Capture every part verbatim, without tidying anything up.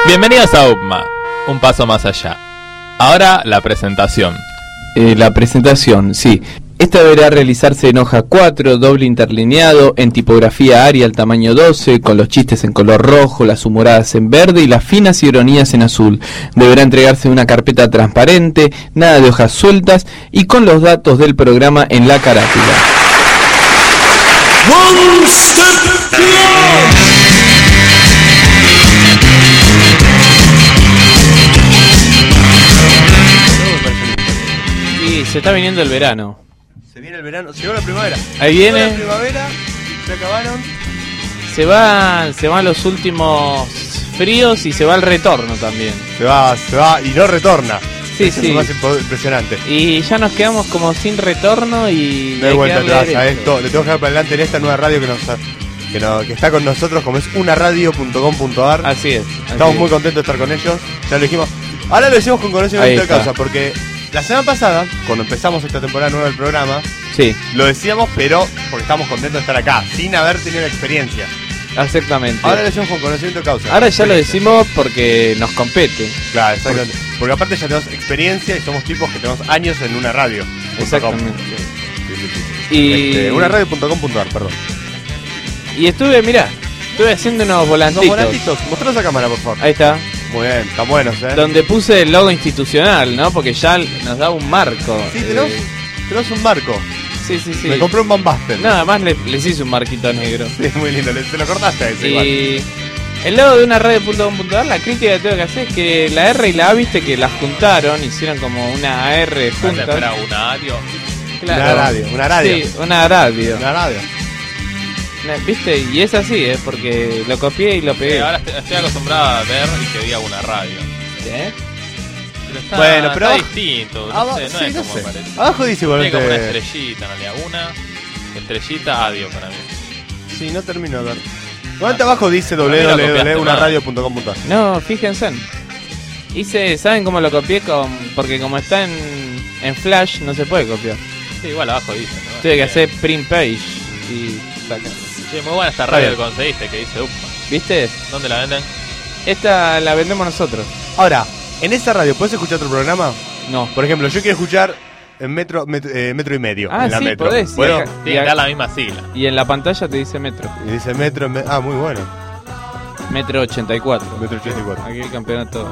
Bienvenidos a U P M A, un paso más allá. Ahora la presentación. Eh, la presentación, sí. Esta deberá realizarse en hoja cuatro, doble interlineado, en tipografía Arial tamaño doce, con los chistes en color rojo, las humoradas en verde y las finas ironías en azul. Deberá entregarse en una carpeta transparente, nada de hojas sueltas y con los datos del programa en la carátula. One step beyond. Sí, se está viniendo el verano. Se viene el verano, llegó la primavera. Ahí viene. Llegó la primavera, se acabaron. Se van, se van los últimos fríos y se va el retorno también. Se va, se va y no retorna. Sí, Eso sí. es lo más impo- impresionante. Y ya nos quedamos como sin retorno y... No hay hay vuelta que darle atrás a derecho. esto. Le tengo que dar para adelante en esta nueva radio que nos que, no, que está con nosotros, como es una radio punto com punto a r. Así es. así Estamos es. muy contentos de estar con ellos. Ya lo dijimos. Ahora lo decimos con Ahí conocimiento de está. causa, porque la semana pasada, cuando empezamos esta temporada nueva del programa, Sí, lo decíamos, pero porque estamos contentos de estar acá, sin haber tenido la experiencia. exactamente. Ahora lo decimos con conocimiento de causa. Ahora ya lo decimos porque nos compete. Claro, exactamente. Porque aparte ya tenemos experiencia y somos tipos que tenemos años en una radio. Exactamente. Sí, sí, sí, sí. Y, Este, una radio punto com punto a r, perdón. y estuve, mirá, estuve haciendo unos Los volantitos. volantitos, mostranos a cámara, por favor. Ahí está. Muy bien, están buenos, eh. Donde puse el logo institucional, ¿no? Porque ya nos da un marco. Sí, tenemos, Eh, tenemos un marco. sí, sí, sí. Me compré un Van Basten. Nada más le- les hice un marquito negro. Sí, muy lindo, le- te lo cortaste a ese igual. Y el logo de una radio punto com punto a r, la crítica que tengo que hacer es que la R y la A, viste que las juntaron, hicieron como una R juntas. Espera, una audio. Claro. Una radio, una radio. Sí, una radio. Una radio. Una- ¿Viste? Y es así, ¿eh? Porque lo copié y lo pegué. Eh, ahora estoy, estoy acostumbrado a ver y que diga una radio. ¿Eh? Pero está, Bueno, pero está abajo- distinto. No Aba- sé, no sí, es no como sé. parece. Abajo dice Tiene como una igualmente. estrellita en realidad. Una estrellita audio para mí. Sí, no termino de ver. Igualmente abajo dice Para mí lo w w w copiaste punto una mal. radio punto com punto a r. No, fíjense. Hice, ¿saben cómo lo copié? Con, porque como está en, en Flash, no se puede copiar. Sí, igual abajo dice, ¿no? Tuve que Eh, hacer print page y sacar. Sí, muy buena esta Está radio bien. que conseguiste que dice U P M A. ¿Viste? ¿Dónde la venden? Esta la vendemos nosotros. Ahora, en esa radio, ¿puedes escuchar otro programa? No. Por ejemplo, yo quiero escuchar en metro, metro, eh, metro y medio. Ah, en la sí, metro. podés, sí, ¿Puedo? acá. Tiene que dar la misma sigla. Y en la pantalla te dice Metro. Y dice metro, en me- ah, muy bueno. Metro ochenta y cuatro. Metro ochenta y cuatro. Aquí el campeonato.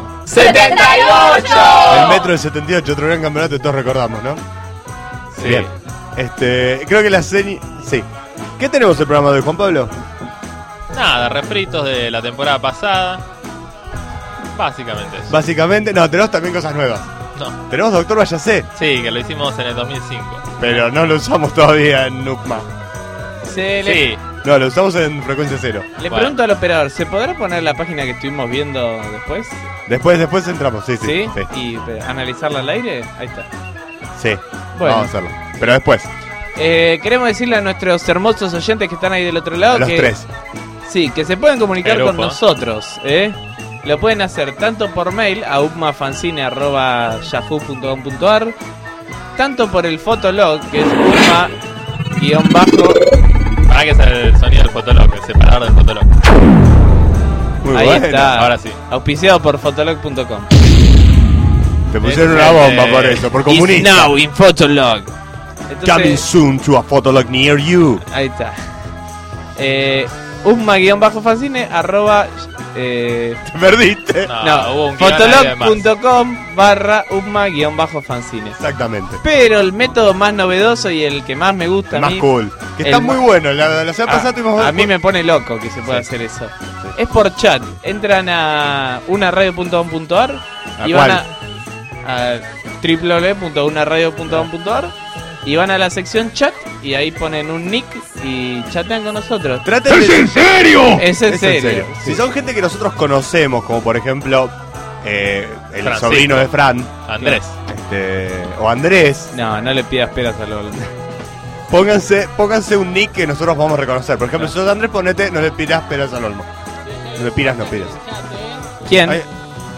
El metro del setenta y ocho, otro gran campeonato que todos recordamos, ¿no? Sí. Bien. Este, creo que la serie. Sí. ¿Qué tenemos el programa de hoy, Juan Pablo? Nada, refritos de la temporada pasada. Básicamente eso. Básicamente, no, tenemos también cosas nuevas. No. Tenemos Doctor Vallacé, Sí, que lo hicimos en el dos mil cinco. pero no lo usamos todavía en Nukma. Se le, Sí, No, lo usamos en frecuencia cero. le Bueno. pregunto al operador, ¿se podrá poner la página que estuvimos viendo después? Después, después entramos, sí, sí. ¿Sí? Sí. ¿Y eh, analizarla al aire? Ahí está. Sí. Bueno. Vamos a hacerlo. Pero después, Eh, queremos decirle a nuestros hermosos oyentes que están ahí del otro lado a los que tres. sí, que se pueden comunicar El con grupo. nosotros, ¿eh? Lo pueden hacer tanto por mail a upmafancine arroba yahoo punto com punto a r, tanto por el fotolog, que es upma guión bajo. para que es el sonido del fotolog, el separador del fotolog. Muy Ahí bueno. está. Ahora sí. Auspiciado por fotolog punto com. Te pusieron Es, una bomba eh, por eso, por It's comunista. now in fotolog. Coming Entonces, soon to a photolog near you. ahí está. Eh, upma-fancine arroba eh, Te perdiste. No, no, hubo un guión ahí de fotolog más. punto com barra upma-fancine. Exactamente. Pero el método más novedoso y el que más me gusta a Más mí, cool. Que el está ma- muy bueno. La, la semana a, pasada tuvimos. a mí me pone loco que se pueda Sí. hacer eso. Sí. Es por chat. Entran a una radio punto com punto a r ¿A y cuál? van a, a doble u doble u doble u punto una radio punto com punto a r y van a la sección chat y ahí ponen un nick y chatean con nosotros. Traten de. en serio? Es en Es serio. Si Sí. son gente que nosotros conocemos, como por ejemplo eh, el Francisco. sobrino de Fran, Andrés. este, o Andrés, No, no le pidas peras a los... pónganse, pónganse un nick que nosotros vamos a reconocer. Por ejemplo, si sos Andrés, ponete, no le pidas peras al olmo. No le pidas, no pidas. ¿Quién? Ahí-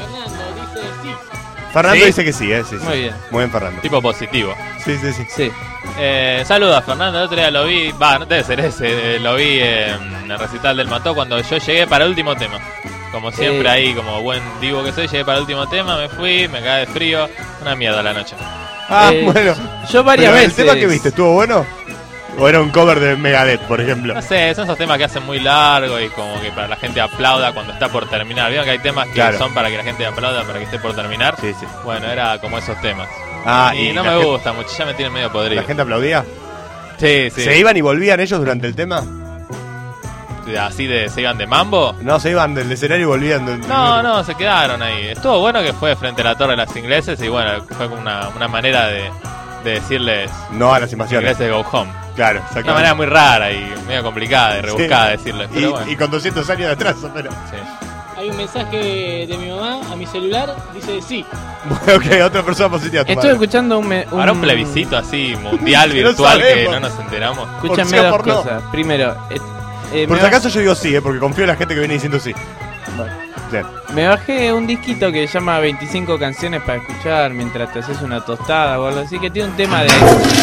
Fernando ¿Sí? dice que sí, eh, sí, sí. Muy bien. Muy bien, Fernando. Tipo positivo. Sí, sí, sí. Sí. Eh, saluda Fernando, el otro día lo vi, va, no debe ser ese, eh, lo vi en el recital del Mató cuando yo llegué para el último tema. Como siempre Eh. ahí, como buen divo que soy, llegué para el último tema, me fui, me cagué de frío. Una mierda la noche. Ah, Eh, bueno. Yo varias Pero veces. ¿El tema que viste estuvo bueno? ¿O era un cover de Megadeth, por ejemplo? No sé, son esos temas que hacen muy largo y como que para la gente aplauda cuando está por terminar. Vieron que hay temas que Claro. son para que la gente aplauda para que esté por terminar. Sí, sí. Bueno, era como esos temas. Ah, y, y no la me gente- gusta mucho, ya me tienen medio podrido. ¿La gente aplaudía? Sí, sí. ¿Se iban y volvían ellos durante el tema? Así de, se iban de mambo. No, se iban del escenario y volvían del... No, no, se quedaron ahí. Estuvo bueno que fue frente a la Torre de las Ingleses y bueno, fue como una, una manera de, de decirles No a las invasiones. ingleses go home. Claro, Una exactamente. manera muy rara y medio complicada y rebuscada de decirles. Y, Pero bueno, y con doscientos años de atraso, pero... sí. Hay un mensaje de mi mamá a mi celular, dice sí. Bueno, ok, otra persona positiva. tu Estuve madre. escuchando un, me- un Ahora un plebiscito así mundial Que no virtual que sabemos. no nos enteramos. Escúchame Por sí o dos por no. cosas. Primero, eh, eh, Por me, si ba- acaso yo digo sí, eh, porque confío en la gente que viene diciendo sí. Bueno. Bien. me bajé un disquito que se llama veinticinco canciones para escuchar mientras te haces una tostada o algo así, que tiene un tema de...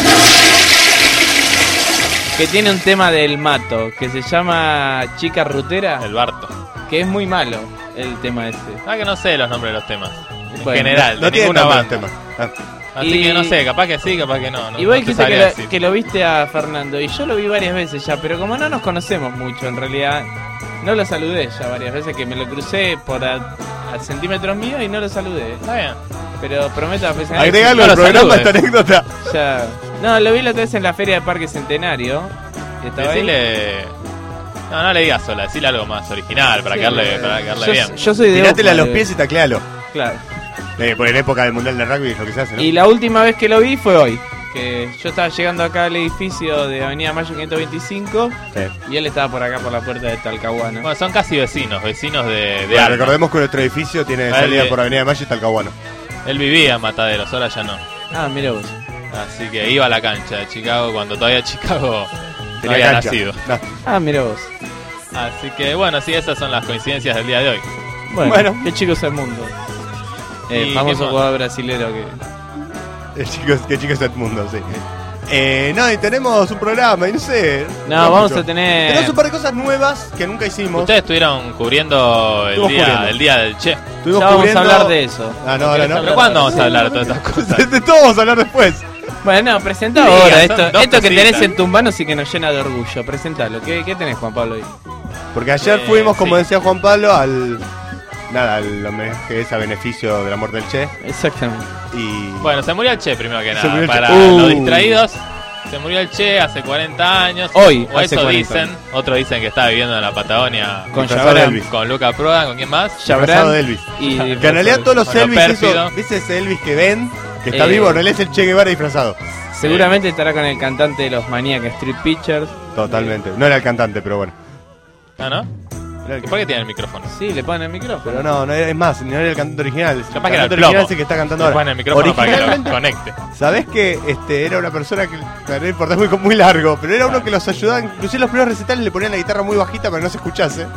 Que tiene un tema del Mato, que se llama Chica Rutera, El Barto. que es muy malo el tema ese. Ah, que no sé los nombres de los temas. En Bueno, general, No de tiene ninguna nombre banda. los temas. Ah. Así Y- que no sé, capaz que sí, capaz que no. no Y vos no te dijiste que sabría lo, decir. que lo viste a Fernando, y yo lo vi varias veces ya, pero como no nos conocemos mucho en realidad, no lo saludé ya varias veces, que me lo crucé por a, a centímetros míos y no lo saludé. Está bien. Pero prometo la próxima vez Agregalo no al lo programa saludes. esta anécdota. ya... No, lo vi la otra vez en la feria de Parque Centenario. que estaba ahí. Decile. No, no le digas sola, decile algo más original para Sí, quedarle, eh, para quedarle yo, bien. yo soy de Tirátela a Oakland, los eh, pies y taclealo. Claro. Eh, por en época del Mundial de Rugby es lo que se hace, ¿no? Y la última vez que lo vi fue hoy. Que yo estaba llegando acá al edificio de Avenida Mayo quinientos veinticinco Sí. y él estaba por acá por la puerta de Talcahuano. Bueno, son casi vecinos, vecinos de, de Bueno, alma. recordemos que nuestro edificio tiene Vale. salida por Avenida de Mayo y Talcahuano. Él vivía en Mataderos, ahora ya no. Ah, mira vos. Así que iba a la cancha de Chicago cuando todavía Chicago no Tenía había cancha. nacido. No. Ah, mira vos. Así que bueno, sí, esas son las coincidencias del día de hoy. Bueno, Bueno. qué chico es el mundo. El ¿Y famoso qué más? jugador brasilero que... El chico, que chico es el mundo, sí. Eh, no, y tenemos un programa, y no sé. No, no vamos mucho. a tener... Tenemos un par de cosas nuevas que nunca hicimos. Ustedes estuvieron cubriendo el Estuvimos día, cubriendo. el día del Che. Estuvimos Ya vamos cubriendo- a hablar de eso. Ah, no, ahora no. ¿Pero cuándo vamos a hablar de todas estas cosas? De todo vamos a hablar después. Bueno, no, presenta Sí, ahora son esto, dos esto que cositas. tenés en tus manos y que nos llena de orgullo. Presentalo. ¿Qué, qué tenés, Juan Pablo? Ahí? Porque ayer Eh, fuimos, como sí. decía Juan Pablo, al. Nada, al homenaje ese a beneficio de la muerte del Che. Exactamente. Y. Bueno, se murió el Che primero que Se murió nada. el Che. Para Uh. los distraídos, se murió el Che hace cuarenta años. Hoy, o hace eso cuarenta dicen. Otros dicen que está viviendo en la Patagonia Con disfrazado de Chabran. Elvis. con Luca Prodan, ¿con quién más? Disfrazado Chabran de Elvis. y... Que en realidad todos los Con lo Elvis, pérfido. eso, ¿viste ese Elvis que ven? Que está Eh. vivo, no él es el Che Guevara disfrazado. Seguramente estará con el cantante de los Maniac Street Pictures. Totalmente. No era el cantante, pero bueno. Ah, ¿no? Era el que- ¿Por qué tiene el micrófono? Sí, le ponen el micrófono. Pero no, no era, es más, no era el cantante original. El Capaz que era el cantante plomo. original es el que está cantando Le ahora. ponen el micrófono para que lo Originalmente, conecte. ¿sabés que este, era una persona que no importa, muy, muy largo, pero era uno que los ayudaba, inclusive en los primeros recitales le ponían la guitarra muy bajita para que no se escuchase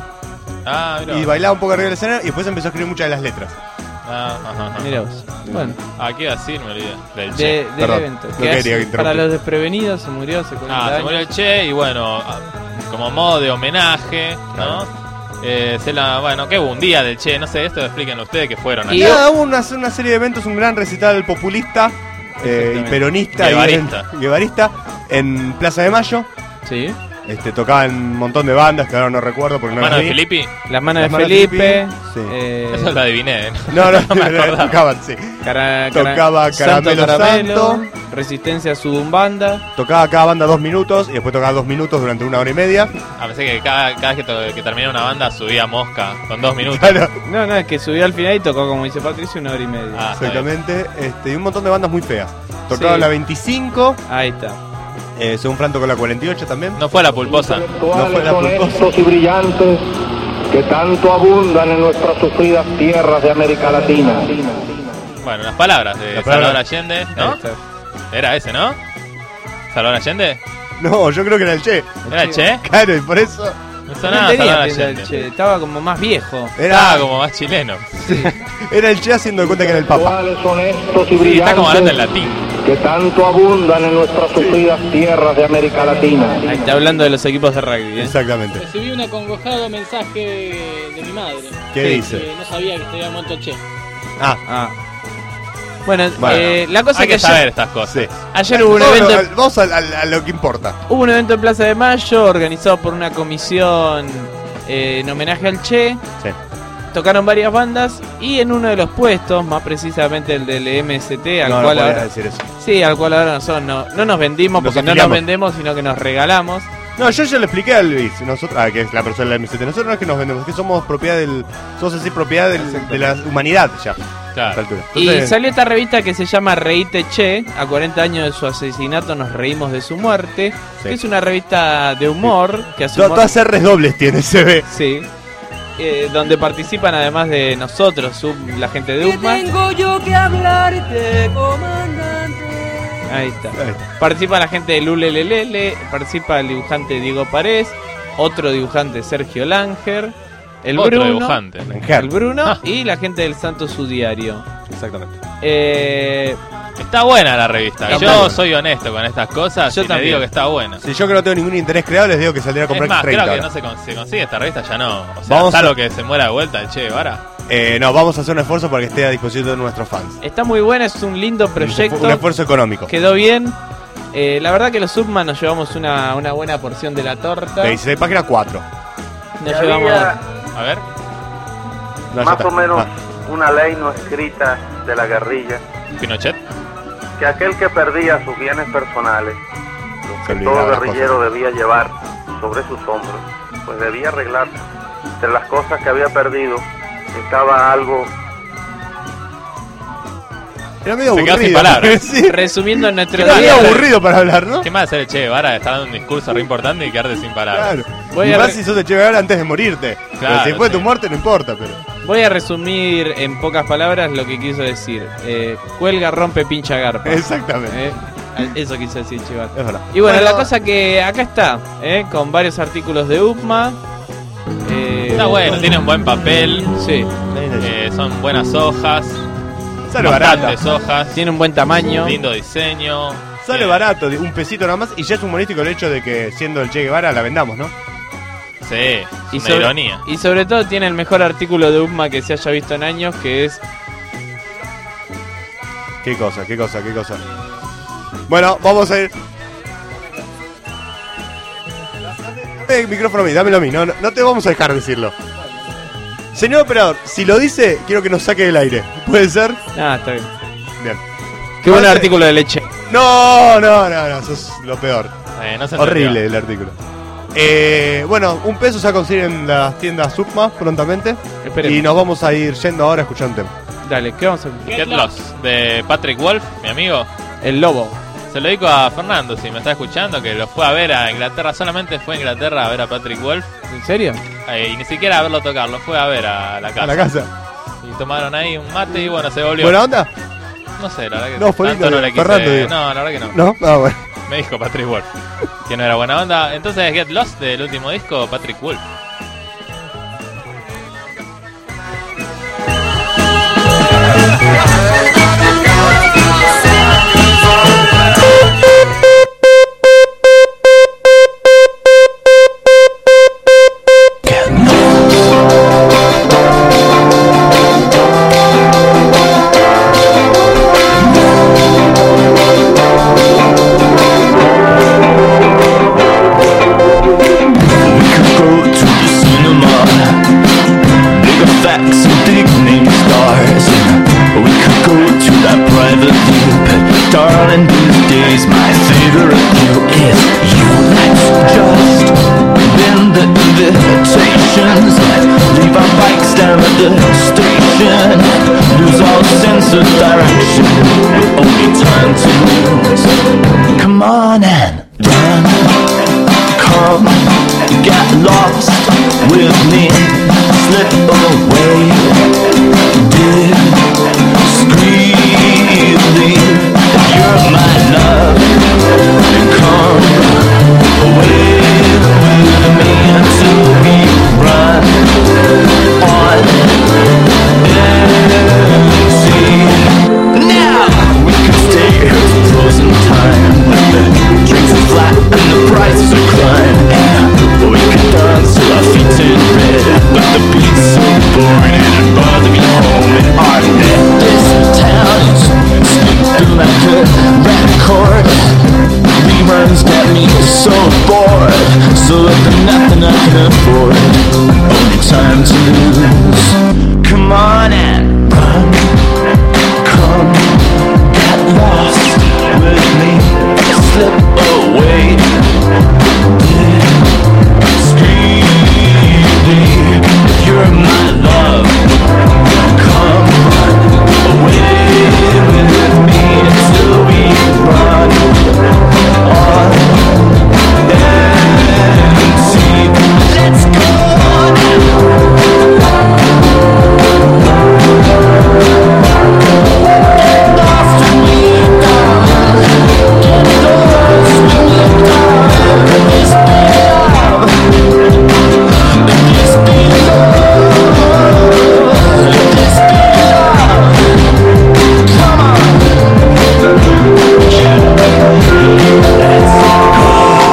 Ah, mira. y bailaba un poco arriba del escenario y después empezó a escribir muchas de las letras. Ah, ajá, ajá. Mira vos. Bueno, Ah, ¿qué iba a decir? Me olvidé. Del Che. de, del Perdón, evento. no Que quería hace- interrumpir. para los desprevenidos se murió hace cuarenta Ah, se años. murió el Che y bueno, ah, como modo de homenaje, ¿no? Eh, se la, bueno, que hubo un día del Che, no sé, esto explíquenlo ustedes que fueron Y allá. nada, hubo una, una serie de eventos, un gran recital populista eh, y Exactamente. peronista y Guevarista. en- guevarista en Plaza de Mayo. Sí. Este, tocaban un montón de bandas que ahora no recuerdo porque no Mano las de vi. Filippi, Las manos Las de manos de Felipe. Felipe, sí. eh, eso lo adiviné. No, no, No me acordaba. tocaban, sí. cara- cara- Tocaba Santo Caramelo Santo. Resistencia Subumbanda. Tocaba cada banda dos minutos y después tocaba dos minutos durante una hora y media. Ah, pensé que cada, cada vez que, to- que terminaba una banda subía Mosca con dos minutos. Claro, No, no, es que subió al final y tocó, como dice Patricio, una hora y media. Ah, está bien. exactamente. Este, y un montón de bandas muy feas. Tocaban Sí. la veinticinco, Ahí está. eh, según Fran tocó la cuarenta y ocho también. No fue la pulposa. No fue la pulposa. honestos y brillantes que tanto abundan en nuestras sufridas tierras de América Latina. Bueno, las palabras de Las palabras. Salvador Allende, ¿no? Ahí está. Era ese, ¿no? ¿Salvador Allende? No, yo creo que era el Che. ¿Era el Che? Claro, y por eso No No sonaba tenía Salvador pinta del Allende. Che, estaba como más viejo. era, Estaba como más chileno. era el Che haciendo de cuenta que era el Papa. Intelectuales honestos y Sí, está como hablando en brillantes latín. que tanto abundan en nuestras sufridas tierras de América Latina. Ahí está hablando de los equipos de rugby, ¿eh? Exactamente. Recibí un acongojado mensaje de mi madre. ¿Qué que, dice? Que no sabía que se había muerto Che. Ah, Ah. Bueno, Bueno, eh, la cosa Hay es que que saber ayer, estas cosas. sí. ayer hubo un Todo evento, lo- vamos a, a- a lo que importa. hubo un evento en Plaza de Mayo organizado por una comisión eh, en homenaje al Che. Sí. Tocaron varias bandas y en uno de los puestos, más precisamente el del M S T, al No, no cual podías ahora, decir eso. sí, al cual ahora nosotros no, no nos vendimos Nos porque no nos afiliamos. vendemos, sino que nos regalamos. No, yo ya le expliqué a Luis, nosotros, ah, que es la persona de la M C T. Nosotros no es que nos vendemos, es que somos propiedad del. Somos así propiedad del- de la humanidad ya. A esta Claro. altura. Y Entonces, salió esta revista que se llama Reíte Che, a cuarenta años de su asesinato nos reímos de su muerte, Sí. que es una revista de humor, que hace to- humor, todas R's dobles tiene, se ve. sí, eh, donde participan además de nosotros, sub- la gente de UPMA. Tengo yo que hablarte, comandante. Ahí está. Ahí está. Participa la gente de Lulelelele, participa el dibujante Diego Párez, otro dibujante Sergio Langer, el Otro Bruno, dibujante. el Bruno y la gente del Santo Sudiario. Exactamente. Eh, Está buena la revista. Está Yo buena. soy honesto con estas cosas Yo y también. te digo que está buena. Si yo que no tengo ningún interés creado, les digo que saldría a Es comprar más, treinta. creo que ahora. no se, con- se consigue esta revista, ya no. O sea, Vamos salvo a- que se muera de vuelta el Che Guevara. Eh, no, vamos a hacer un esfuerzo para que esté a disposición de nuestros fans. está muy buena, es un lindo Un proyecto, esfuerzo económico. quedó bien. Eh, la verdad que los Subman nos llevamos una, una buena porción de la torta. dieciséis página cuatro. Nos llevamos... A ver. No, ya Más está. o menos Ah. una ley no escrita de la guerrilla, Pinochet. que aquel que perdía sus bienes personales, Se que olvidaba todo las guerrillero debía llevar sobre sus hombros, pues debía arreglar. Entre las cosas que había perdido estaba algo. Era medio Se quedó aburrido. sin palabras. Sí. Resumiendo nuestro Era medio día, aburrido para hablar, ¿no? ¿Qué más hacer el Che Guevara? Estar dando un discurso re importante y quedarte sin palabras. Claro. Voy y a más re- si sos de Che Guevara antes de morirte. Claro, Pero si después de sí. tu muerte no importa, pero. voy a resumir en pocas palabras lo que quiso decir. Eh, cuelga, rompe, pincha, garpa. Exactamente. Eh, Eso quiso decir Chivato. Es verdad. Y bueno, la cosa que acá está, ¿eh? Con varios artículos de UPMA. Eh, Está bueno, tiene un buen papel. Sí, eh, son buenas hojas. Sale barato. Bastantes hojas. tiene un buen tamaño. Lindo diseño. Sale tiene- barato, un pesito nada más. Y ya es humorístico el hecho de que siendo el Che Guevara la vendamos, ¿no? Sí, es Y una sobre, ironía. y sobre todo tiene el mejor artículo de UPMA que se haya visto en años, que es... Qué cosa, qué cosa, qué cosa. Bueno, vamos a ir. Dame el micrófono a mí, dámelo a mí. No, no, no te vamos a dejar decirlo. Señor operador, si lo dice, quiero que nos saque del aire. ¿Puede ser? Ah, está bien. Bien. Qué buen Parece- artículo de leche. No, no, no, no, eso es lo peor. Eh, no se Horrible entendió. el artículo. Eh, bueno, un peso se va a conseguir en las tiendas Subma prontamente. Esperemos. Y nos vamos a ir yendo ahora a escuchar un tema. Dale, ¿qué vamos a Get Lost, de Patrick Wolf, mi amigo. El lobo. Se lo dedico a Fernando, si me está escuchando, que lo fue a ver a Inglaterra. Solamente fue a Inglaterra a ver a Patrick Wolf. ¿En serio? eh, y ni siquiera a verlo tocar, lo fue a ver a la casa. A la casa. Y tomaron ahí un mate y bueno, se volvió. ¿Buena onda? No sé, la verdad que No, fue tanto lindo, no le quise. Fernando, digo. No, la verdad que no. ¿No? Ah, bueno. Me dijo Patrick Wolf. Que no era buena onda. Entonces, Get Lost del último disco, Patrick Wolf. Darling, these days my favorite view is you. Let's just bend the invitations, leave our bikes down at the station, lose all sense of direction, we only time to lose. Come on and run, come, get lost with me, slip away, discreetly. You're my love. Come with me until we run on empty. Now. to avoid, only time to lose. Come on and run, come, get lost with me, slip away. Screaming, if you're my love, come away with me until we run on empty. Let's go now. Get lost when we're gone. Get lost when we're gone. This be love. This be love. This be love. Come on. Let's go.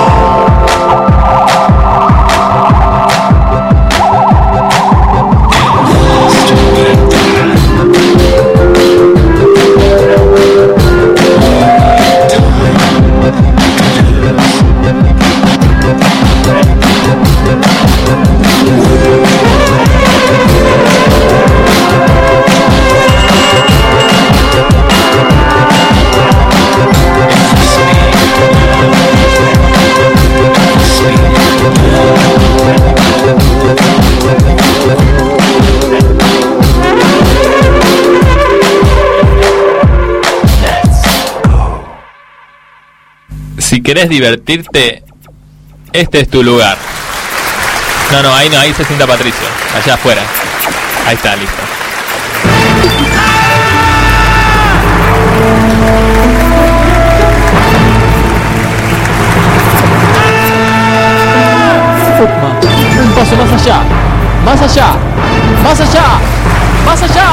Si querés divertirte, este es tu lugar. No, no, ahí no, ahí se sienta Patricio. Allá afuera. Ahí está, listo. Un paso más allá, más allá, más allá, más allá.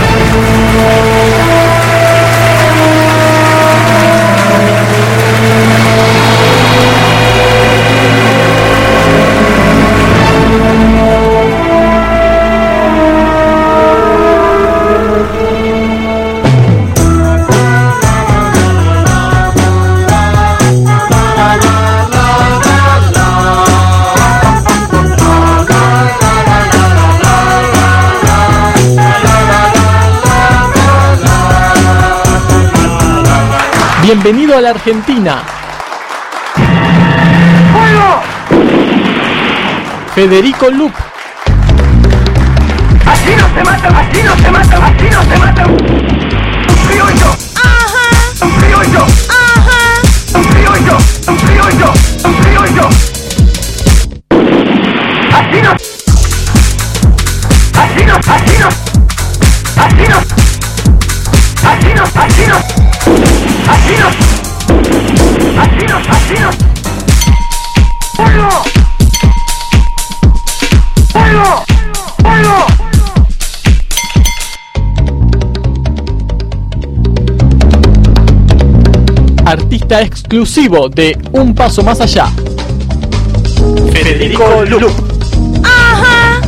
Bienvenido a la Argentina. ¡Fuego! Federico Lup. Así no se matan, así no se matan, así no se matan. Un criollo. Ajá. Un criollo. Ajá. Un criollo. Un criollo. Un criollo. Así no. Así no. Así no. Así no. Así no. Así no. Así no. Así no. Así no. ¡Fuego! ¡Fuego! ¡Fuego! Artista exclusivo de Un Paso Más Allá. Federico Lup. Ajá.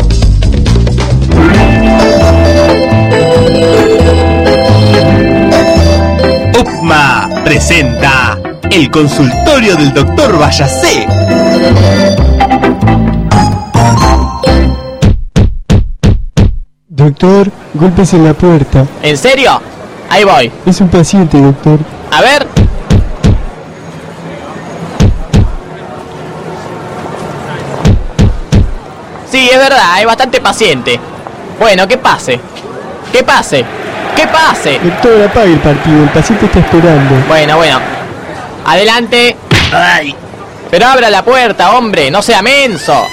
UPMA presenta el consultorio del doctor Vallacé. Doctor, golpes en la puerta. ¿En serio? Ahí voy. Es un paciente, doctor. A ver. Sí, es verdad, hay bastante paciente. Bueno, que pase. Que pase. Que pase. Doctor, apague el partido, el paciente está esperando. Bueno, bueno. Adelante. Ay. Pero abra la puerta, hombre, no sea menso.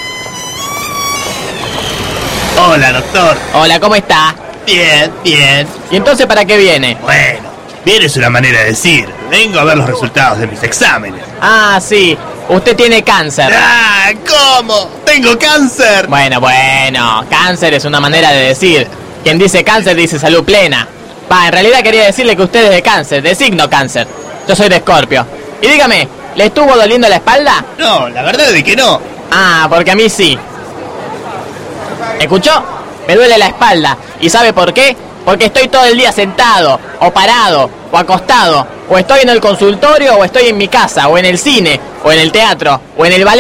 Hola, doctor. Hola, ¿cómo está? Bien, bien. ¿Y entonces para qué viene? Bueno, bien es una manera de decir. Vengo a ver los resultados de mis exámenes. Ah, sí. Usted tiene cáncer. Ah, ¿cómo? ¿Tengo cáncer? Bueno, bueno. Cáncer es una manera de decir. Quien dice cáncer dice salud plena. Pa, en realidad quería decirle que usted es de cáncer, de signo cáncer. Yo soy de Escorpio. Y dígame, ¿le estuvo doliendo la espalda? No, la verdad es que no. Ah, porque a mí sí. ¿Escuchó? Me duele la espalda. ¿Y sabe por qué? Porque estoy todo el día sentado, o parado, o acostado, o estoy en el consultorio, o estoy en mi casa, o en el cine, o en el teatro, o en el ballet.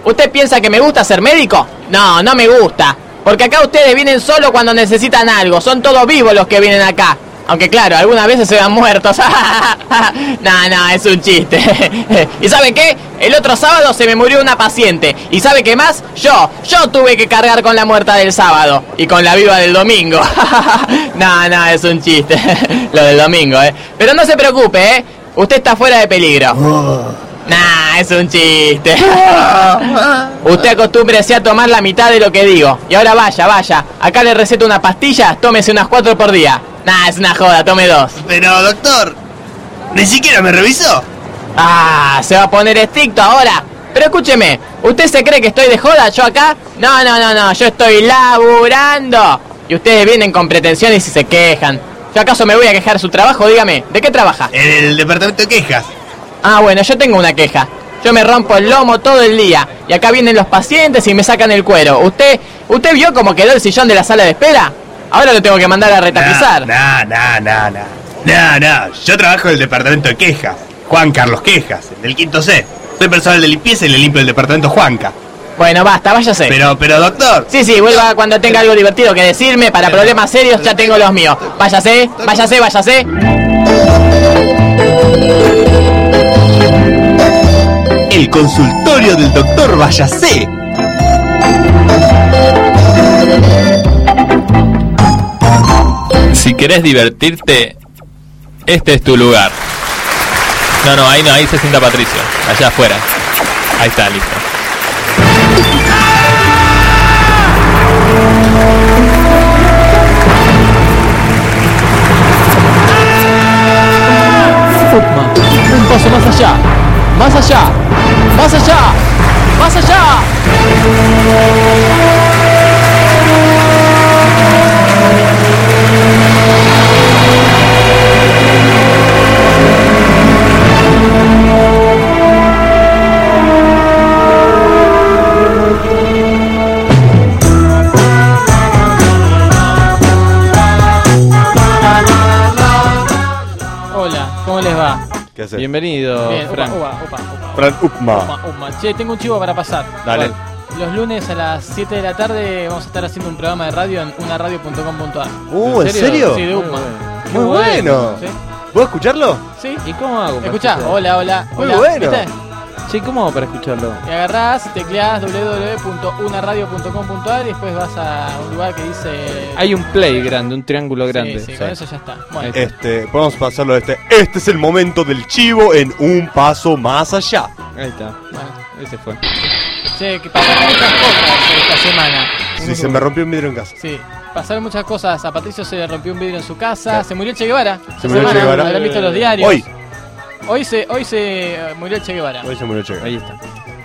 ¿Usted piensa que me gusta ser médico? No, no me gusta. Porque acá ustedes vienen solo cuando necesitan algo. Son todos vivos los que vienen acá. Aunque claro, algunas veces se van muertos. No, no, es un chiste. ¿Y sabe qué? El otro sábado se me murió una paciente. ¿Y sabe qué más? Yo, yo tuve que cargar con la muerta del sábado. Y con la viva del domingo. No, no, es un chiste. Lo del domingo, ¿eh? Pero no se preocupe, ¿eh? Usted está fuera de peligro. Nah, es un chiste. Usted acostúmbrese a tomar la mitad de lo que digo. Y ahora vaya, vaya. Acá le receto unas pastillas, tómese unas cuatro por día. Nah, es una joda, tome dos. Pero, doctor, ni siquiera me revisó. Ah, se va a poner estricto ahora. Pero escúcheme, ¿usted se cree que estoy de joda yo acá? No, no, no, no, yo estoy laburando. Y ustedes vienen con pretensiones y se quejan. ¿Yo acaso me voy a quejar de su trabajo? Dígame, ¿de qué trabaja? En el departamento de quejas. Ah, bueno, yo tengo una queja. Yo me rompo el lomo todo el día. Y acá vienen los pacientes y me sacan el cuero. ¿Usted usted vio cómo quedó el sillón de la sala de espera? Ahora lo tengo que mandar a retapizar. No, no, no, no. No, no. Yo trabajo en el departamento de quejas. Juan Carlos Quejas, del quinto C. Soy personal de limpieza y le limpio el departamento Juanca. Bueno, basta, váyase. Pero, pero, doctor. Sí, sí, vuelva cuando tenga algo divertido que decirme. Para problemas serios ya tengo los míos. Váyase, váyase, váyase. El consultorio del doctor Váyase. Si querés divertirte, este es tu lugar. No, no, ahí no, ahí se sienta Patricio. Allá afuera. Ahí está, listo. Upma, un paso más allá. Más allá. Más allá. Más allá. Hola, ¿cómo les va? ¿Qué haces? Bienvenido, Bien, Frank. Upa, upa, upa, upa. Fran Upma. Upma, Upma. Che, tengo un chivo para pasar. Dale. Los lunes a las siete de la tarde vamos a estar haciendo un programa de radio en una radio punto com punto a r. Uh, ¿en serio? Sí, de Upma. Muy bueno. ¿Sí? ¿Puedo escucharlo? ¿Sí? ¿Y cómo hago? para Escuchá, escuchar? hola, hola. Muy hola. bueno. ¿Viste? Che, ¿cómo hago para escucharlo? Y agarrás, tecleás doble u doble u doble u punto una radio punto com punto a r y después vas a un lugar que dice... Hay un play grande, un triángulo grande. Sí, sí, con eso ya está. Bueno. Este, podemos pasarlo de este. Este es el momento del chivo en un paso más allá. Ahí está. Bueno. Ese fue. Che, que pasaron muchas cosas esta semana. Si se me rompió un vidrio en casa. Sí, pasaron muchas cosas. A Patricio se le rompió un vidrio en su casa. Se murió el Che Guevara. Se murió el Che Guevara. Habrán visto los diarios. Hoy. Hoy se, hoy se eh, murió el Che Guevara. Hoy se murió el Che Guevara. Ahí está.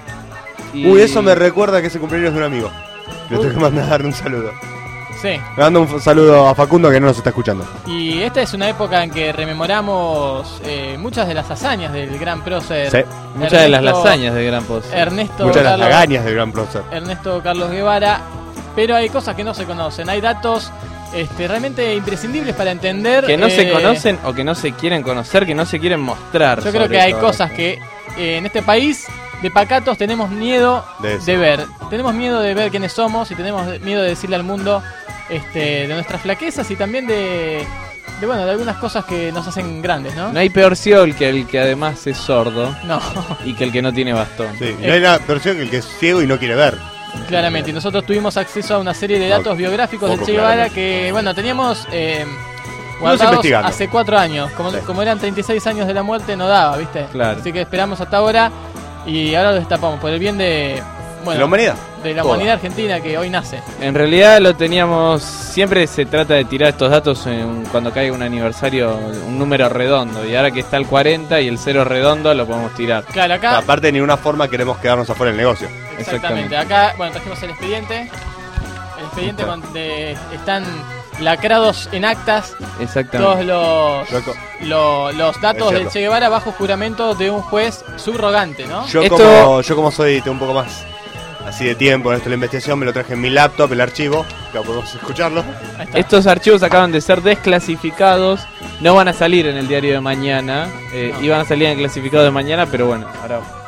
Uy, eso me recuerda que es el cumpleaños de un amigo. Le tengo que mandar un saludo. Sí. Le mando un saludo a Facundo que no nos está escuchando. Y esta es una época en que rememoramos eh, muchas de las hazañas del gran prócer. Sí. Muchas de las lasañas de Gran Pozo. Ernesto Muchas de las Carlos- lagañas del gran prócer. Ernesto Carlos Guevara. Pero hay cosas que no se conocen. Hay datos este, realmente imprescindibles para entender. Que no se eh, conocen o que no se quieren conocer, que no se quieren mostrar. Yo creo sobre que hay todo. cosas que eh, en este país de pacatos tenemos miedo De de, eso. ver. Tenemos miedo de ver quiénes somos y tenemos miedo de decirle al mundo este, de nuestras flaquezas y también de, de bueno de algunas cosas que nos hacen grandes, ¿no? No hay peor ciego que el que además es sordo No, y que el que no tiene bastón. Sí, no hay una versión que el que es ciego y no quiere ver. claramente. Y nosotros tuvimos acceso a una serie de datos Poco- biográficos de poco Che Guevara claramente. que, bueno, teníamos eh, Fuimos guardados investigando. hace cuatro años. Como, Sí. como eran treinta y seis años de la muerte, no daba, ¿viste? Claro. Así que esperamos hasta ahora y ahora lo destapamos por el bien de... Bueno, ¿De la humanidad? de la Toda. humanidad argentina que hoy nace. En realidad lo teníamos, siempre se trata de tirar estos datos en- cuando caiga un aniversario, un número redondo. Y ahora que está el cuarenta y el cero redondo lo podemos tirar. Claro, acá... Aparte, de ninguna forma queremos quedarnos afuera del negocio. Exactamente. Acá, bueno, trajimos el expediente. El expediente donde están lacrados en actas Exactamente. todos los, Loco. lo- los datos Es del cierto. Che Guevara bajo juramento de un juez subrogante, ¿no? Yo, Esto- como, yo como soy tengo un poco más así de tiempo en esto de la investigación, me lo traje en mi laptop, el archivo, que podemos escucharlo. Ahí está. Estos archivos acaban de ser desclasificados, no van a salir en el diario de mañana, eh, No. iban a salir en el clasificado de mañana, pero bueno, ahora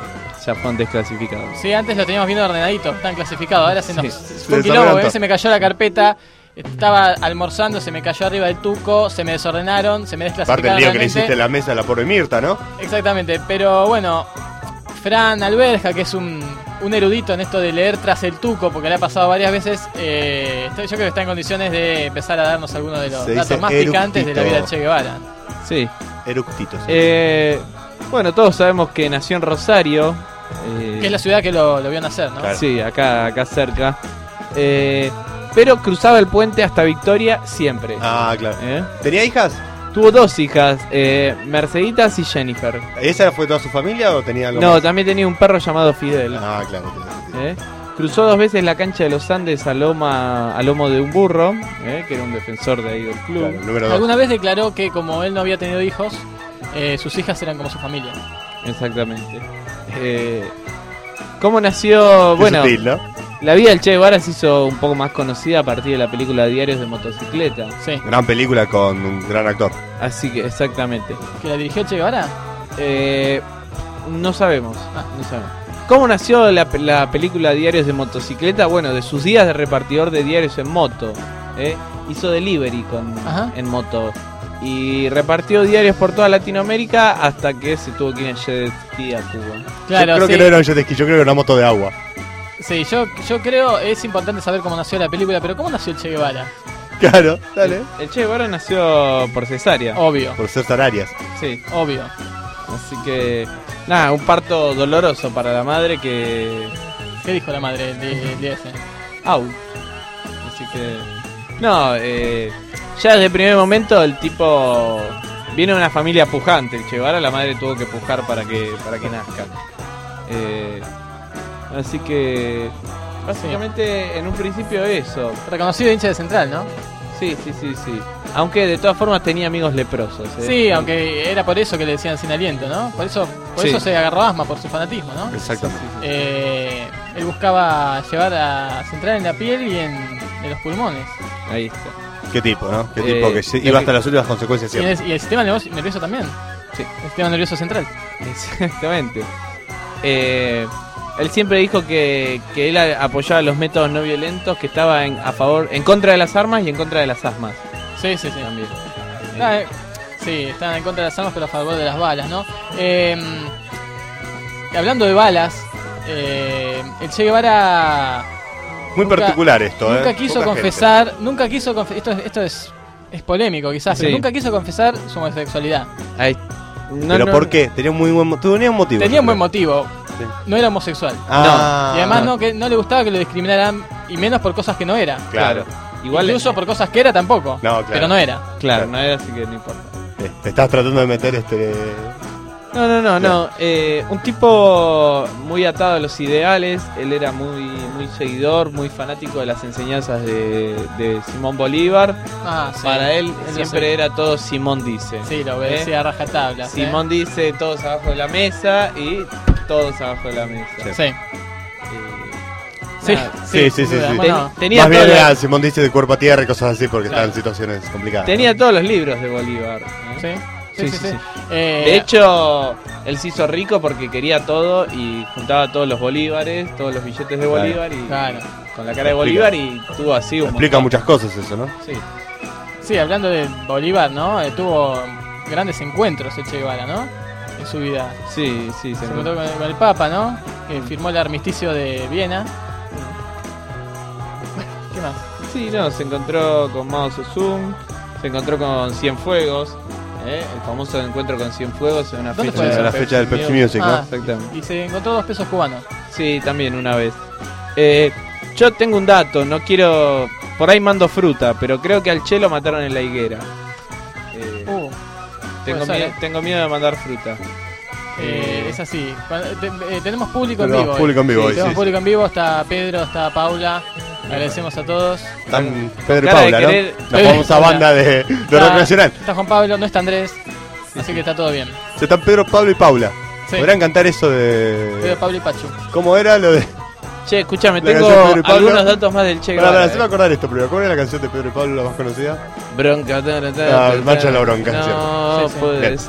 ya fueron desclasificados. Sí, antes lo teníamos viendo ordenaditos, están clasificados. Ahora se nos Sí. fue un Se quilombo, desordenó ¿eh? Se me cayó la carpeta. Estaba almorzando, se me cayó arriba del tuco, se me desordenaron, se me Aparte desclasificaron. el lío que le realmente. hiciste en la mesa a la pobre Mirta, ¿no? Exactamente, pero bueno, Fran Alberja, que es un, un erudito en esto de leer tras el tuco, porque le ha pasado varias veces, eh, está- yo creo que está en condiciones de empezar a darnos algunos de los Se datos dice más eructito. picantes de la vida de Che Guevara. Sí. Eructitos. Eh, bueno, todos sabemos que nació en Rosario. eh, Que es la ciudad que lo, lo vio nacer, ¿no? Sí, acá, acá cerca. Eh, pero cruzaba el puente hasta Victoria siempre. Ah, claro. ¿Eh? ¿Tenía hijas? Tuvo dos hijas, eh, Merceditas y Jennifer. ¿Esa fue toda su familia o tenía algo No, más? también tenía un perro llamado Fidel. Ah, claro. tiene sentido. ¿Eh? Cruzó dos veces la cancha de los Andes a, loma, a lomo de un burro, ¿eh? Que era un defensor de ahí del club. Claro, número dos. Alguna vez declaró que como él no había tenido hijos, eh, sus hijas eran como su familia. Exactamente. Eh, ¿Cómo nació? Qué Bueno, sutil, ¿no? la vida del Che Guevara se hizo un poco más conocida a partir de la película Diarios de Motocicleta. Sí. Gran película con un gran actor. Así que, exactamente. ¿Que la dirigió Che Guevara? Eh, no sabemos, Ah. no sabemos. ¿Cómo nació la, la película Diarios de Motocicleta? Bueno, de sus días de repartidor de diarios en moto. ¿eh? Hizo delivery con, Ajá. en moto. Y repartió diarios por toda Latinoamérica hasta que se tuvo que ir en jet ski a Cuba. Claro, yo creo sí. que no era un jet ski, yo creo que era una moto de agua. Sí, yo, yo creo es importante saber cómo nació la película, pero ¿cómo nació el Che Guevara? Claro, dale. El Che Guevara nació por cesárea. Obvio, Por César Arias. Sí. obvio. Así que, nada, un parto doloroso para la madre que... ¿Qué dijo la madre de, de ese? Au. Así que... No, eh, ya desde el primer momento el tipo... Viene de una familia pujante. El Che Guevara, la madre tuvo que pujar para que, para que nazca. Eh, así que... Básicamente, en un principio eso. Reconocido hincha de Central, ¿no? Sí, sí, sí, sí. Aunque de todas formas tenía amigos leprosos. ¿eh? Sí, aunque era por eso que le decían sin aliento, ¿no? Por eso, por Sí. eso se agarró asma, por su fanatismo, ¿no? Exactamente. Eh, él buscaba llevar a Central en la piel y en, en los pulmones. Ahí está. Qué tipo, ¿no? Qué Eh, tipo que se- lo iba que- hasta las últimas consecuencias Y el, siempre. y el sistema nervioso, nervioso también. Sí. El sistema nervioso central. Exactamente. Eh, él siempre dijo que, que él a- apoyaba los métodos no violentos, que estaba en, a favor, en contra de las armas y en contra de las asmas. Sí, sí, sí. También. Ah, eh, sí, estaban en contra de las armas, pero a favor de las balas, ¿no? Eh, hablando de balas, eh, el Che Guevara Muy nunca- particular esto, ¿eh? nunca quiso Poca confesar, nunca quiso confesar, esto, es- esto es, es polémico quizás, pero Sí. nunca quiso confesar su homosexualidad. Ahí. gente. No, ¿Pero no, por qué? Tenía un muy buen, mo- tenía un motivo. Tenía yo un buen creo. motivo, Sí. no era homosexual. Ah, Y además no, que no le gustaba que lo discriminaran, y menos por cosas que no era. Claro. Igual Incluso por cosas que era tampoco, No, claro. pero no era. Claro, no era así que no importa. Eh, Te estás tratando de meter este. No, no, no, no. Eh, un tipo muy atado a los ideales. Él era muy, muy seguidor, muy fanático de las enseñanzas de, de Simón Bolívar. Ah, sí. Para él Eso siempre sí. era todo Simón dice. Sí, lo obedecía a rajatabla. ¿sí? Simón dice todos abajo de la mesa y todos abajo de la mesa. Sí. Eh, Sí, nada. Sí, sí, sí. sin duda. sí. Bueno, Ten- tenía Más bien todas era las- Simón dice de cuerpo a tierra y cosas así porque Claro. están en situaciones complicadas. tenía todos los libros de Bolívar. ¿eh? sí, Sí, sí, sí. Eh, De hecho, él se hizo rico porque quería todo y juntaba todos los bolívares, todos los billetes de Claro. Bolívar y Claro. con la cara de Explica. Bolívar y tuvo así un Explica montón. muchas cosas eso, ¿no? Sí. sí, hablando de Bolívar, ¿no? Eh, tuvo grandes encuentros el Che Guevara, ¿no? En su vida. Sí, sí, se Se encontró. encontró con, con el Papa, ¿no? Que firmó el armisticio de Viena. ¿Qué más? Sí, no, se encontró con Mao Zedong, se encontró con Cienfuegos, ¿eh? El famoso encuentro con Cienfuegos en una ¿Dónde fecha fue de eso? La fecha del Pepsi Music, ¿no? Ah, Exactamente. y se encontró dos pesos cubanos. Sí, también una vez. Eh, yo tengo un dato, no quiero... Por ahí mando fruta, pero creo que al Che lo mataron en la higuera. Eh, Uh, tengo, puede ser, mie- ¿eh? tengo miedo de mandar fruta. Eh, es así. Cuando- te- eh, tenemos público en Tenemos vivo. hoy. público en vivo Sí, hoy, tenemos sí, público en vivo. Está Pedro, está Paula. Agradecemos a todos. Están Pedro y Cara de Paula, ¿no? querer- La Pedro y famosa Paula. banda de, de Está- rock nacional. Está Juan Pablo, no está Andrés. Así que está todo bien. Se están Pedro, Pablo y Paula. Sí. ¿Podrían cantar eso Pedro, de. Pablo y Pachu. ¿Cómo era lo de.? Che, escúchame, La tengo canción Pedro y Pablo. algunos datos más del Che Pará, Guevara. pará, se me va a eh. acordar esto primero. ¿Cómo era la canción de Pedro y Pablo, la más conocida? Bronca. ta, ta, ta, Ah, ta, Marcha ta. la bronca, No, ¿cierto? Sí, sí. puede Bien. ser.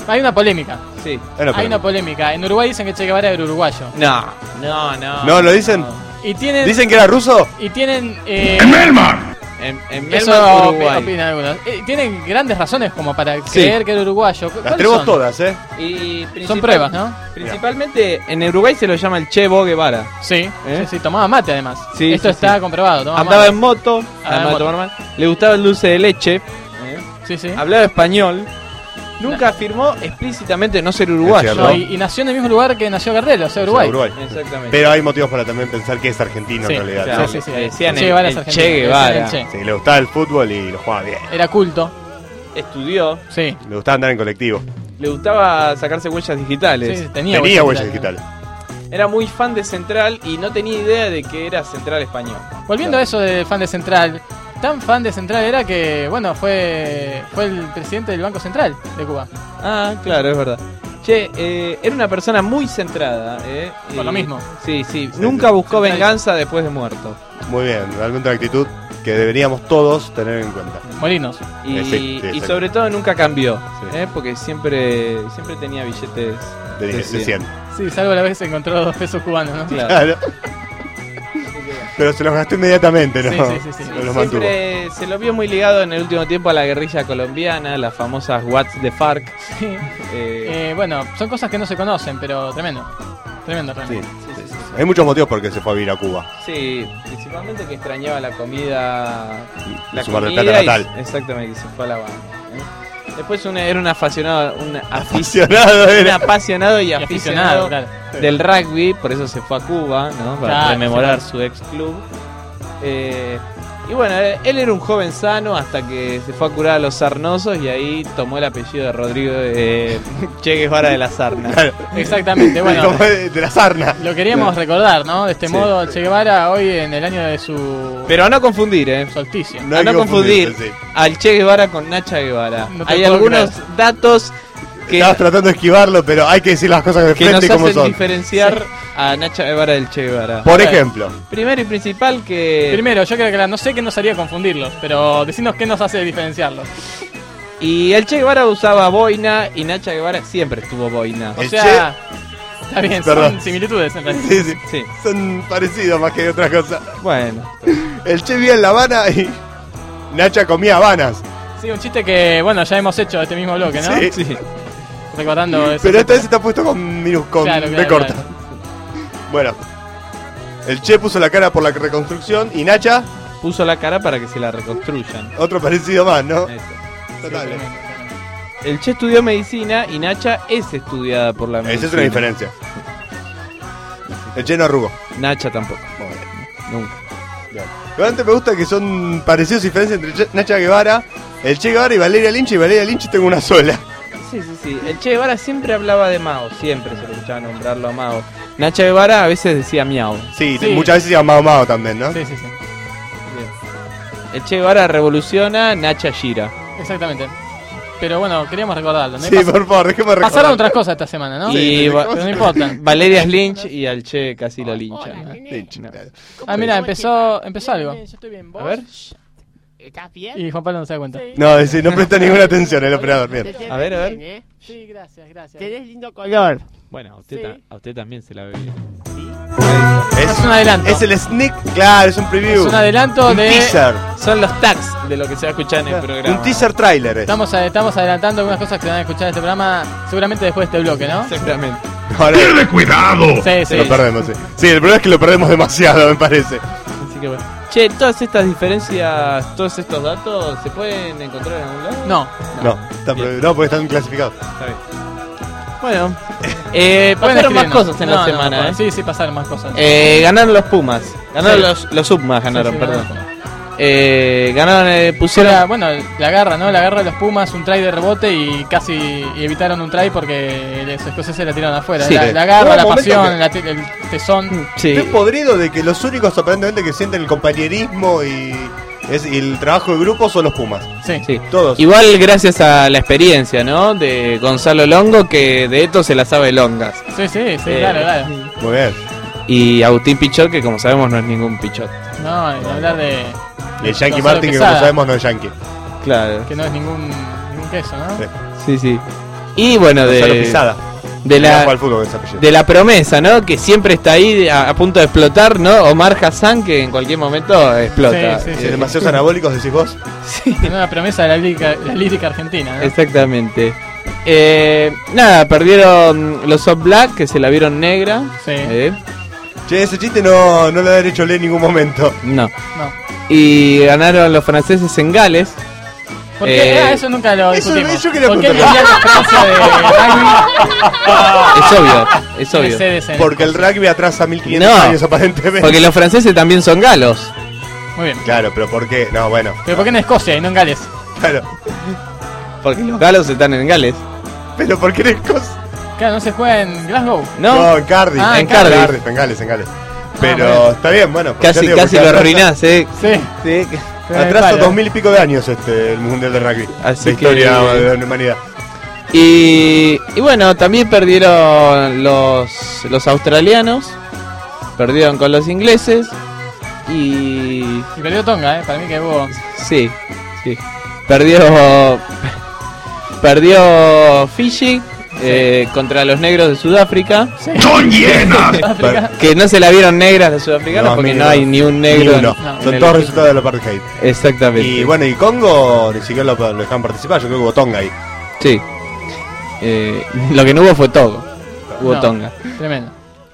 Hay una polémica. Sí. Hay una polémica. En Uruguay dicen que Che Guevara era uruguayo. No, no, no. ¿No lo dicen? Y tienen, ¿Dicen que era ruso? Y tienen... Eh, ¡En Melbourne! En, en Eso Melbourne, opi- Uruguay. opinan algunos. Eh, tienen grandes razones como para Sí. creer que era uruguayo. Las ¿Cuáles tenemos son? todas, ¿eh? Y principal- Son pruebas, ¿no? Principalmente en Uruguay se lo llama el Che Guevara. Sí, ¿Eh? sí, sí, tomaba mate además. Sí, Esto sí, está sí. comprobado. tomaba Andaba mate. en moto, Andaba en además de moto. tomar mate. Le gustaba el dulce de leche. ¿eh? Sí, sí. Hablaba español. Nunca afirmó explícitamente no ser uruguayo. No, y, y nació en el mismo lugar que nació Gardel, o sea, Uruguay. Uruguay. Exactamente. Pero hay motivos para también pensar que es argentino Sí, en realidad. claro, sí, sí, sí. le decían Che el- Guevara el es argentino, Che le Guevara. decían el Che. Sí, le gustaba el fútbol y lo jugaba bien. Era culto. Estudió. Sí. Le gustaba andar en colectivo. Le gustaba sacarse huellas digitales. Sí, tenía, Tenía huellas huellas digitales. Era muy fan de Central y no tenía idea de que era Central español. Volviendo a eso de fan de Central, tan fan de Central era que, bueno, fue fue el presidente del Banco Central de Cuba. Ah, claro, es verdad. Che, eh, era una persona muy centrada. Eh, Por y- lo mismo. Sí, sí. Sí, Nunca sí. buscó Central. venganza después de muerto. Muy bien, realmente una actitud que deberíamos todos tener en cuenta. Molinos. Y, Eh, sí, sí, y exacto. sobre todo nunca cambió. Sí. eh, porque siempre siempre tenía billetes De, de cien. cien. Sí, salvo la vez que encontró dos pesos cubanos, ¿no? Claro. Claro. Pero se los gastó inmediatamente, ¿no? Sí, sí, sí, sí. No los mantuvo. Siempre se lo vio muy ligado en el último tiempo a la guerrilla colombiana, las famosas Watts de FARC. Sí. Eh, Eh, bueno, son cosas que no se conocen, pero tremendo. Tremendo, Sí, tremendo. sí, sí, sí. Hay muchos motivos por qué se fue a vivir a Cuba. sí, principalmente que extrañaba la comida. La Su Mar del comida Plata y- natal. exactamente, y se fue a La Habana. ¿eh? Después un- era un aficionado, un aficionado, Aficionado un era. apasionado y, Y aficionado aficionado, claro. del rugby, por eso se fue a Cuba, ¿no? Para Claro, rememorar sí. su ex club. Eh, y bueno, eh, él era un joven sano hasta que se fue a curar a los sarnosos y ahí tomó el apellido de Rodrigo eh, Che Guevara de la Sarna. Claro. Exactamente, bueno. Como de, de la sarna. Lo queríamos recordar, ¿no? De este Sí. modo, Che Guevara hoy en el año de su Pero a no confundir, ¿eh? solsticio. No a hay no que confundir confundirse, sí. al Che Guevara con Nacha Guevara. No te Hay puedo algunos datos que, Estabas tratando de esquivarlo, pero hay que decir las cosas de que nos frente como hacen son. diferenciar a Nacha Guevara del Che Guevara. Por ejemplo, Primero y principal que... Primero, yo creo que la- no sé qué nos haría confundirlos, pero decinos qué nos hace diferenciarlos. Y el Che Guevara usaba boina y Nacha Guevara siempre estuvo boina. O El sea, está bien, Perdón. son similitudes en realidad. sí, sí, Sí, son parecidos más que otra cosa. bueno. El Che vivía en La Habana y Nacha comía habanas. Sí, un chiste que, bueno, ya hemos hecho este mismo bloque, ¿no? Sí. Sí. Recordando eso. Pero esta vez está puesto con minus, con Claro, B claro, corta. claro. Bueno, el Che puso la cara por la reconstrucción y Nacha, Puso la cara para que se la reconstruyan. otro parecido más, ¿no? Eso. Total. Sí, tremendo. El Che estudió medicina y Nacha es estudiada por la medicina. Esa es una diferencia. El Che no arrugó. Nacha tampoco. Nunca. Pero antes me gusta que son parecidos y diferencias entre Che- Nacha Guevara, el Che Guevara y Valeria Lynch, y Valeria Lynch tengo una sola. Sí, sí, sí. El Che Guevara siempre hablaba de Mao. Siempre se lo escuchaba nombrarlo a Mao. Nacha Guevara a veces decía miau. Sí, Sí. muchas veces se llama Mao Mao también, ¿no? Sí, sí, sí. El Che Guevara revoluciona, Nacha gira. Exactamente. Pero bueno, queríamos recordarlo, ¿no? Sí, Pas- por favor, déjeme recordar. Pasaron otras cosas esta semana, ¿no? Y Sí, va- Pero no importa. Valeria Lynch y al Che casi lo linchan. Lynch, claro. Ah, mira, empezó, empezó algo. A ver. ¿Estás bien? Y Juan Pablo no se da cuenta. No, es decir, no presta ninguna atención el operador. Bien. A ver, a ver. Sí, gracias, gracias. Tenés lindo color. Bueno, a usted, Sí. ta- a usted también se la ve bien. Es un adelanto. Es el sneak, claro, es un preview. Es un adelanto Un de... teaser. Son los tags de lo que se va a escuchar en el programa. Un teaser trailer. es. Estamos, estamos adelantando algunas cosas que se van a escuchar en este programa, seguramente después de este bloque, ¿no? Seguramente. Ahora ¡Pierde cuidado! Sí, sí. lo perdemos, sí. Sí, el problema es que lo perdemos demasiado, me parece. Así que bueno. Che, todas estas diferencias, todos estos datos, ¿se pueden encontrar en algún lado? No. No, está prohibido. No, porque están clasificados. Está bien. Bueno, eh, Pueden pasaron más escribirnos. cosas en No, la no, semana, no, ¿eh? Sí, sí, pasaron más cosas. Eh, Ganaron los Pumas. Ganaron Sí. los, los Submas, ganaron, Sí, sí, perdón. ganaron. Eh, ganaron, eh, pusieron... Era, bueno, la garra, ¿no? La garra de los Pumas, un try de rebote y casi y evitaron un try porque los escoceses la tiraron afuera. Sí. la, la garra, Hubo la un momento pasión, que- la te- el tesón. Sí. Estoy podrido de que los únicos aparentemente que sienten el compañerismo y, es, y el trabajo de grupo son los Pumas. Sí. Sí. Todos. Igual gracias a la experiencia, ¿no? De Gonzalo Longo, que de esto se la sabe Longas. Sí, sí, sí, Eh, claro, claro. Muy bien. Y Agustín Pichot, que como sabemos no es ningún Pichot. No, y hablar de... Y el Yankee Gonzalo Martin, que Quesada, como sabemos no es Yankee. Claro. que no es ningún, ningún queso, ¿no? Sí. Sí, sí. Y bueno, Gonzalo de, Pisada. de, Mirá, la, juega al fútbol con ese apellido. de la promesa, ¿no? Que siempre está ahí a, a punto de explotar, ¿no? Omar Hassan, que en cualquier momento explota. Sí, sí, sí. Eh, Demasiados anabólicos, decís vos. Una promesa de la lírica, la lírica argentina, ¿no? Exactamente. Eh, nada, perdieron los All Black, que se la vieron negra. Sí. Eh, Che, ese chiste no, no lo he hecho leer en ningún momento. no. No. Y ganaron los franceses en Gales. ¿Por qué? Eh, Ah, eso nunca lo eso- discutimos. yo quería ¿Por qué el preguntarle. Mundial de Francia de rugby? Es obvio, es Tiene obvio. sedes en- Porque el rugby atrasa mil quinientos No, años aparentemente. porque los franceses también son galos. Muy bien. Claro, pero ¿por qué? No, bueno. ¿Pero por qué en Escocia y no en Gales? Claro. Porque los galos están en Gales. Pero ¿por qué en Escocia? Claro, no se juega en Glasgow. ¿No? No, en Cardiff. Ah, en Cardiff. Cardiff, en Gales, en Gales. Pero bueno. está bien, bueno. pues ya Casi, te digo, casi porque lo atrasa- arruinás, ¿eh? Sí. Sí. Atrasa Palo. dos mil y pico de años este el Mundial de Rugby. Así de historia que- de la humanidad. Y, y bueno, también perdieron los, los australianos. Perdieron con los ingleses. Y... Y perdió Tonga, ¿eh? Para mí que hubo... Sí, sí. Perdió... Perdió Fiji eh, contra los negros de Sudáfrica. ¡Son llenas! África. Que no se la vieron negras los sudafricanos No, porque ni no uno. hay ni un Ni negro. uno. en- en Son el- todos resultados del apartheid. Exactamente. Y bueno, y Congo ni siquiera lo, lo dejaron participar. Yo creo que hubo Tonga ahí. Sí. Eh, lo que no hubo fue Togo. Hubo No, Tonga. Tremendo.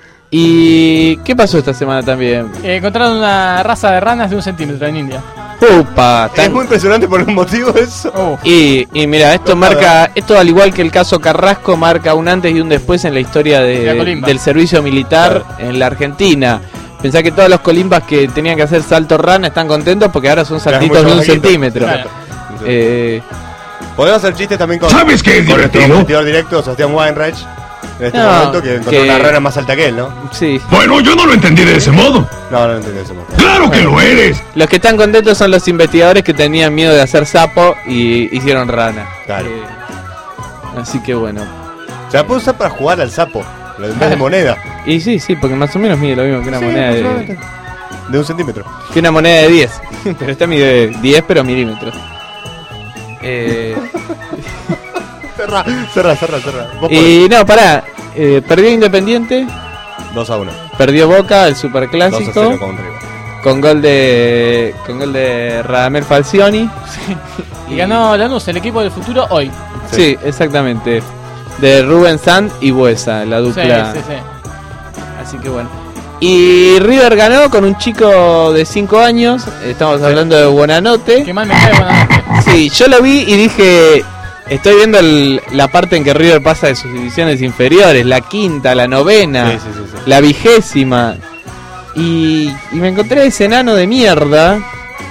¿Y qué pasó esta semana también? Eh, encontraron una raza de ranas de un centímetro en India. Upa, Es tan- muy impresionante por un motivo eso. Oh. Y, y mira, esto No, marca, esto al igual que el caso Carrasco, marca un antes y un después en la historia de- La colimba. del servicio militar en la Argentina. Pensá que todos los colimbas que tenían que hacer salto rana están contentos porque ahora son saltitos mucho de un más chiquito. centímetro. Claro. Eh, Podemos hacer chistes también con, ¿Sabes qué es con nuestro divertido? competidor directo, Sebastián Weinreich. En este No, momento que encontró que- una rana más alta que él, ¿no? sí. Bueno, yo no lo entendí de ese modo. No, no lo entendí ese momento. ¡Claro que lo eres! Los que están contentos son los investigadores que tenían miedo de hacer sapo y hicieron rana. Claro. Eh, así que bueno. Se la puede usar para jugar al sapo, en vez de moneda. Y sí, sí, porque más o menos mide lo mismo que una Sí, moneda de, absolutamente. De un centímetro. que una moneda de diez. Pero esta mide diez pero milímetros. Eh, Cerra, cerra, cerra, cerra. Vos y no, pará. Eh, perdió Independiente, podés. dos a uno. perdió Boca, el dos a Superclásico, cero con River. con gol de con gol de Radamel Falcioni. Y ganó Lanús, el equipo del futuro, hoy. Sí, exactamente. De Rubén Sant y Buesa, la Sí, dupla. sí, sí. Así que bueno. Y River ganó con un chico de cinco años. Estamos hablando de Buonanotte. Qué mal me cae Buonanotte. Sí, yo lo vi y dije, estoy viendo el- la parte en que River pasa de sus divisiones inferiores, la quinta, la novena, Sí, sí, sí, sí. la vigésima. Y, y me encontré ese enano de mierda.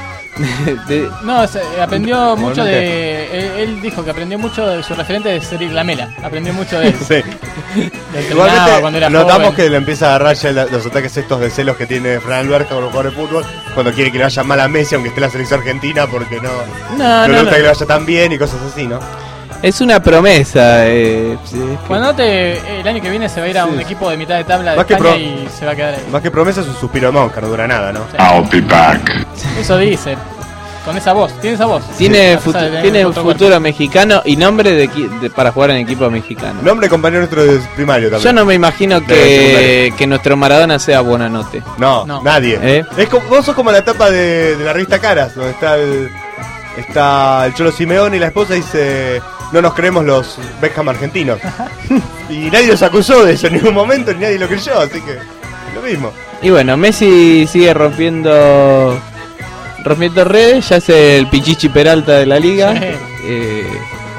de- No, es, eh, aprendió Igualmente. mucho de... Él, él dijo que aprendió mucho de su referente de Cedric Lamela. Aprendió mucho de él. Sí. Lo entrenaba Igualmente, cuando era notamos joven. que le empieza a agarrar ya la- los ataques estos de celos que tiene Fran Alberca con los jugadores de fútbol cuando quiere que le vaya mal a Messi, aunque esté en la selección argentina, porque no, no, no, no, le gusta no. que le vaya tan bien y cosas así, ¿no? Es una promesa. Eh, sí, es que- Buonanotte el año que viene se va a ir a un Sí. equipo de mitad de tabla de Más que España pro- y se va a quedar ahí. Más que promesa es un suspiro de monja, no dura nada, ¿no? I'll be back. Eso dice. Con esa voz. Tiene esa voz. Tiene, Sí, futu- a pesar de tener tiene otro futuro cuerpo. mexicano y nombre de, equi- de- para jugar en equipo mexicano. Nombre de compañero nuestro de primario también. Yo no me imagino De que, secundaria. que nuestro Maradona sea Buonanotte. No, No. nadie. ¿Eh? Es como, vos sos como la tapa de, de la revista Caras, donde está el, está el Cholo Simeone y la esposa dice, no nos creemos los Beckham argentinos. Y nadie los acusó de eso en ningún momento, ni nadie lo creyó, así que lo mismo. Y bueno, Messi sigue rompiendo rompiendo redes, ya es el Pichichi Peralta de la liga. Sí. Eh,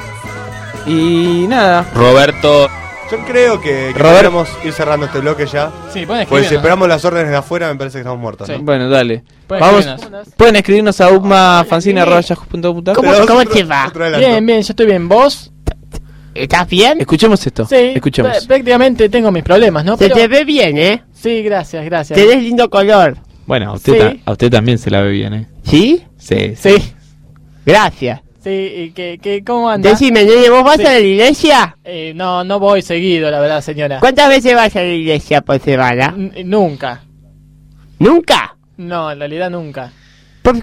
y nada, Roberto, Yo creo que, que Robert- deberíamos ir cerrando este bloque ya. Sí, pueden Porque si escribirnos. esperamos las órdenes de afuera, me parece que estamos muertos. Sí. ¿no? bueno, dale. Pueden Vamos, escribirnos. pueden escribirnos a ummafancine arroba yahoo punto com. ¿Cómo, Pero cómo otro- te va? otro adelanto. Bien, bien, yo estoy bien. ¿Vos? ¿Estás bien? Escuchemos esto. Sí, Escuchemos. pr- prácticamente tengo mis problemas, ¿no? Se Pero- te ve bien, ¿eh? Sí, gracias, gracias. Tenés lindo color. Bueno, a usted ta- Sí. a usted también se la ve bien, ¿eh? ¿Sí? Sí. Sí, Gracias. sí, y que, que, ¿cómo anda? Decime, nene, ¿vos vas Sí. a la iglesia? Eh, no, no voy seguido, la verdad, señora. ¿Cuántas veces vas a la iglesia por semana? N- nunca. ¿Nunca? No, en realidad nunca. ¿Por qué?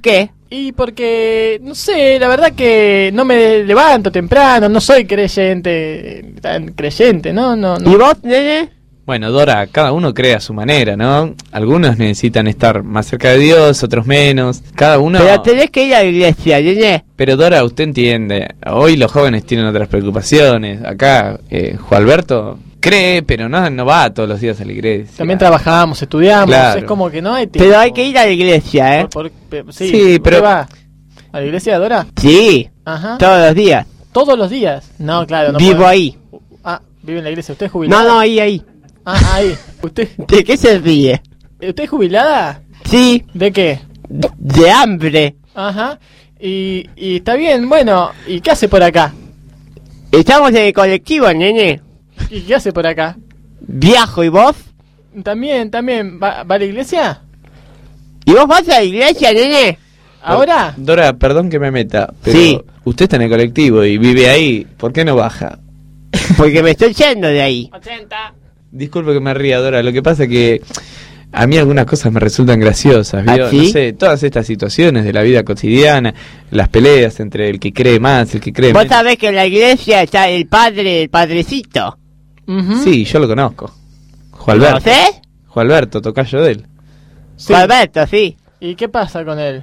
Y porque, no sé, la verdad que no me levanto temprano, no soy creyente, tan creyente, ¿no? no, no. ¿Y vos, nene? Bueno, Dora, cada uno cree a su manera, ¿no? Algunos necesitan estar más cerca de Dios, otros menos. Cada uno... Pero tenés que ir a la iglesia, nene. Pero Dora, usted entiende, hoy los jóvenes tienen otras preocupaciones. Acá, eh, Juan Alberto cree, pero no, no va todos los días a la iglesia. También trabajamos, estudiamos, Claro. es como que no hay tiempo. Pero hay que ir a la iglesia, ¿eh? Por- por- sí, Sí, ¿usted pero- va a la iglesia, Dora? Sí, Ajá. todos los días. ¿Todos los días? No, claro, no Vivo puede. ahí. Ah, vive en la iglesia. ¿Usted es jubilada? No, no, ahí, ahí. Ah, ahí. ¿Usted, ¿De qué se ríe? ¿Usted es jubilada? Sí, ¿De qué? de, de hambre. Ajá. Y, y está bien, bueno, ¿y qué hace por acá? Estamos en el colectivo, nene. ¿Y qué hace por acá? Viajo, ¿y vos? También, también, ¿va, va a la iglesia? ¿Y vos vas a la iglesia, nene? ¿Ahora? Dora, perdón que me meta, pero Sí. usted está en el colectivo y vive ahí, ¿por qué no baja? Porque me estoy yendo de ahí. ochenta. Disculpe que me ría, Dora, lo que pasa es que a mí algunas cosas me resultan graciosas, ¿vio? ¿Ah, sí? No sé, todas estas situaciones de la vida cotidiana, las peleas entre el que cree más, el que cree Vos menos. sabés que en la iglesia está el padre, el padrecito. Ujú. Sí, yo lo conozco. Juan Alberto. ¿Conocés? Juan Alberto, tocayo de él. Sí. Alberto, sí. ¿Y qué pasa con él?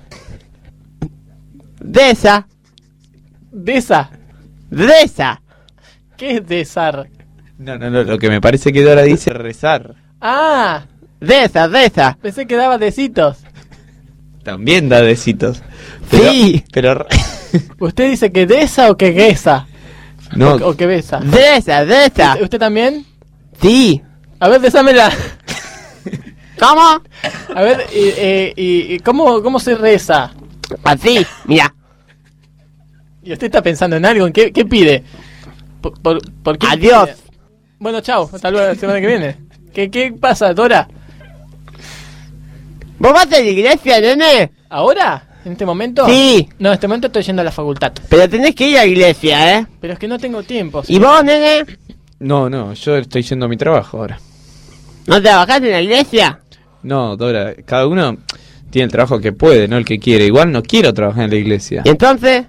De esa, ¿De esa? de esa. ¿Qué es desar? No, no, no, lo que me parece que Dora dice es rezar. Ah, De esa, de esa. pensé que daba decitos. También da besitos. Pero, Sí. Pero... ¿Usted dice que desa o que guesa? no, O, o que besa. De esa, de esa. ¿Usted, usted también? Sí. A ver, desámela. ¿Cómo? A ver, y, eh, y, y ¿cómo, ¿cómo se reza? Así, mira. ¿Y usted está pensando en algo? ¿En qué, qué pide? ¿Por, por, por qué Adiós. pide? Bueno, chao. Hasta luego la semana que viene. ¿Qué, qué pasa, Dora? ¿Vos vas a la iglesia, nene? ¿Ahora? ¿En este momento? Sí. No, en este momento estoy yendo a la facultad. Pero tenés que ir a la iglesia, ¿eh? Pero es que no tengo tiempo. ¿Y vos, nene? no, no, yo estoy yendo a mi trabajo ahora. ¿No trabajás en la iglesia? No, Dora, cada uno tiene el trabajo que puede, no el que quiere. Igual no quiero trabajar en la iglesia. ¿Y entonces?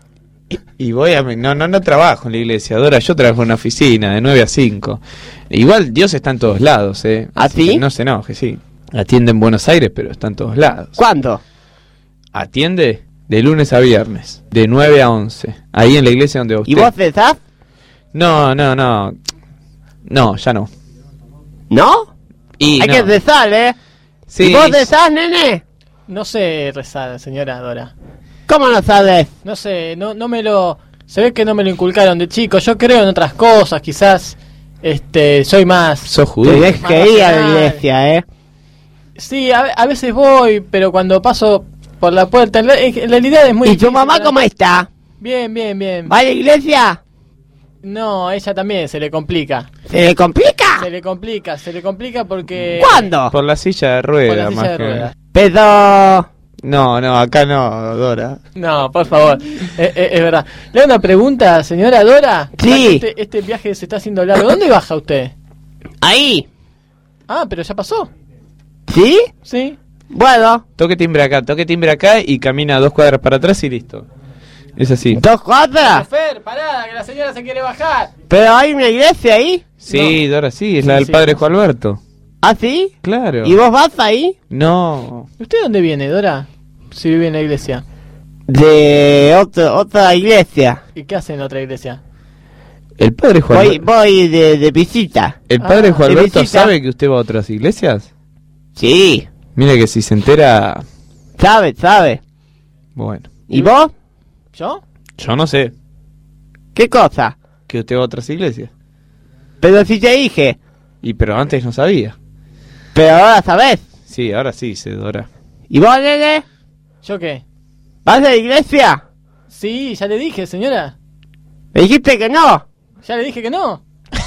Y voy a... No, no, no trabajo en la iglesia, Dora, yo trabajo en una oficina de nueve a cinco. Igual Dios está en todos lados, ¿eh? ¿Ah, Así sí? que no se enoje, sí. Atiende en Buenos Aires, pero está en todos lados. ¿Cuándo? Atiende de lunes a viernes, de nueve a once. Ahí en la iglesia donde va usted. ¿Y vos rezás? No, no, no. No, ya no. ¿No? Y Hay no. que rezar, ¿eh? Sí, ¿Y vos rezás, nene? No sé rezar, señora Dora. ¿Cómo no sabes? No sé, no, no me lo... Se ve que no me lo inculcaron de chico. Yo creo en otras cosas, quizás... Este, soy más... sos judío. Tenés Más que ir a la racional. iglesia, ¿eh? Sí, a, a veces voy, pero cuando paso por la puerta... En, la- en realidad es muy ¿Y tu difícil mamá para- cómo está? Bien, bien, bien. ¿Va a la iglesia? No, a ella también se le complica. ¿Se le complica? Se le complica, se le complica porque... ¿Cuándo? Por la silla de Por ruedas, la silla más de que- ruedas. Pero... No, no, acá no, Dora. No, por favor, es, es- es verdad. Le hago una pregunta, señora Dora. Sí. Este, este viaje se está haciendo largo. ¿Dónde baja usted? Ahí. Ah, pero ya pasó. ¿Sí? Sí. Bueno, Toque timbre acá, toque timbre acá y camina dos cuadras para atrás y listo. Es así. ¿dos cuadras? Chofer, parada, que la señora se quiere bajar. ¿Pero hay una iglesia ahí? Sí, Dora, sí, es la Sí, del sí. padre Juan Alberto. ¿Ah, sí? Claro. ¿Y vos vas ahí? No. ¿Usted dónde viene, Dora? Si vive en la iglesia. De otro, otra iglesia. ¿Y qué hace en otra iglesia? El padre Juan Voy, Alberto. voy de, de visita. ¿El padre Ah, Juan de Alberto visita. sabe que usted va a otras iglesias? Sí, Mira que si se entera. sabe, sabe. Bueno, ¿Y vos? ¿Yo? yo no sé ¿Qué cosa? que usted va a otras iglesias. Pero si te dije. Y pero antes no sabía. Pero ahora sabés. Sí, ahora sí, se Dora. ¿Y vos, nene? ¿Yo qué? ¿Vas a la iglesia? Sí, ya le dije, señora. Me dijiste que no. Ya le dije que no.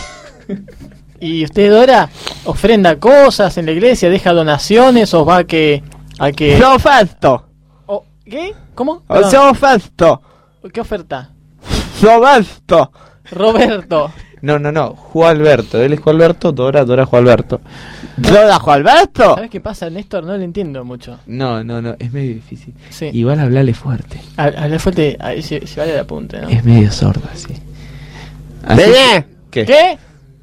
¿Y usted, Dora, ofrenda cosas en la iglesia, deja donaciones o va a que... a que... Yo oferto. o- ¿Qué? ¿Cómo? O yo oferto. ¿Qué oferta? Roberto. Roberto. No, no, no, Juan Alberto. Él es Juan Alberto, Dora, Dora Juan Alberto. ¿Dora Juan Alberto? ¿Sabes qué pasa, Néstor? No lo entiendo mucho. No, no, no, es medio difícil. Sí. Igual hablale fuerte. Hablar fuerte, ahí se, se vale el apunte, ¿no? Es medio sordo, sí. ¿Vení? ¿Qué? ¿Qué?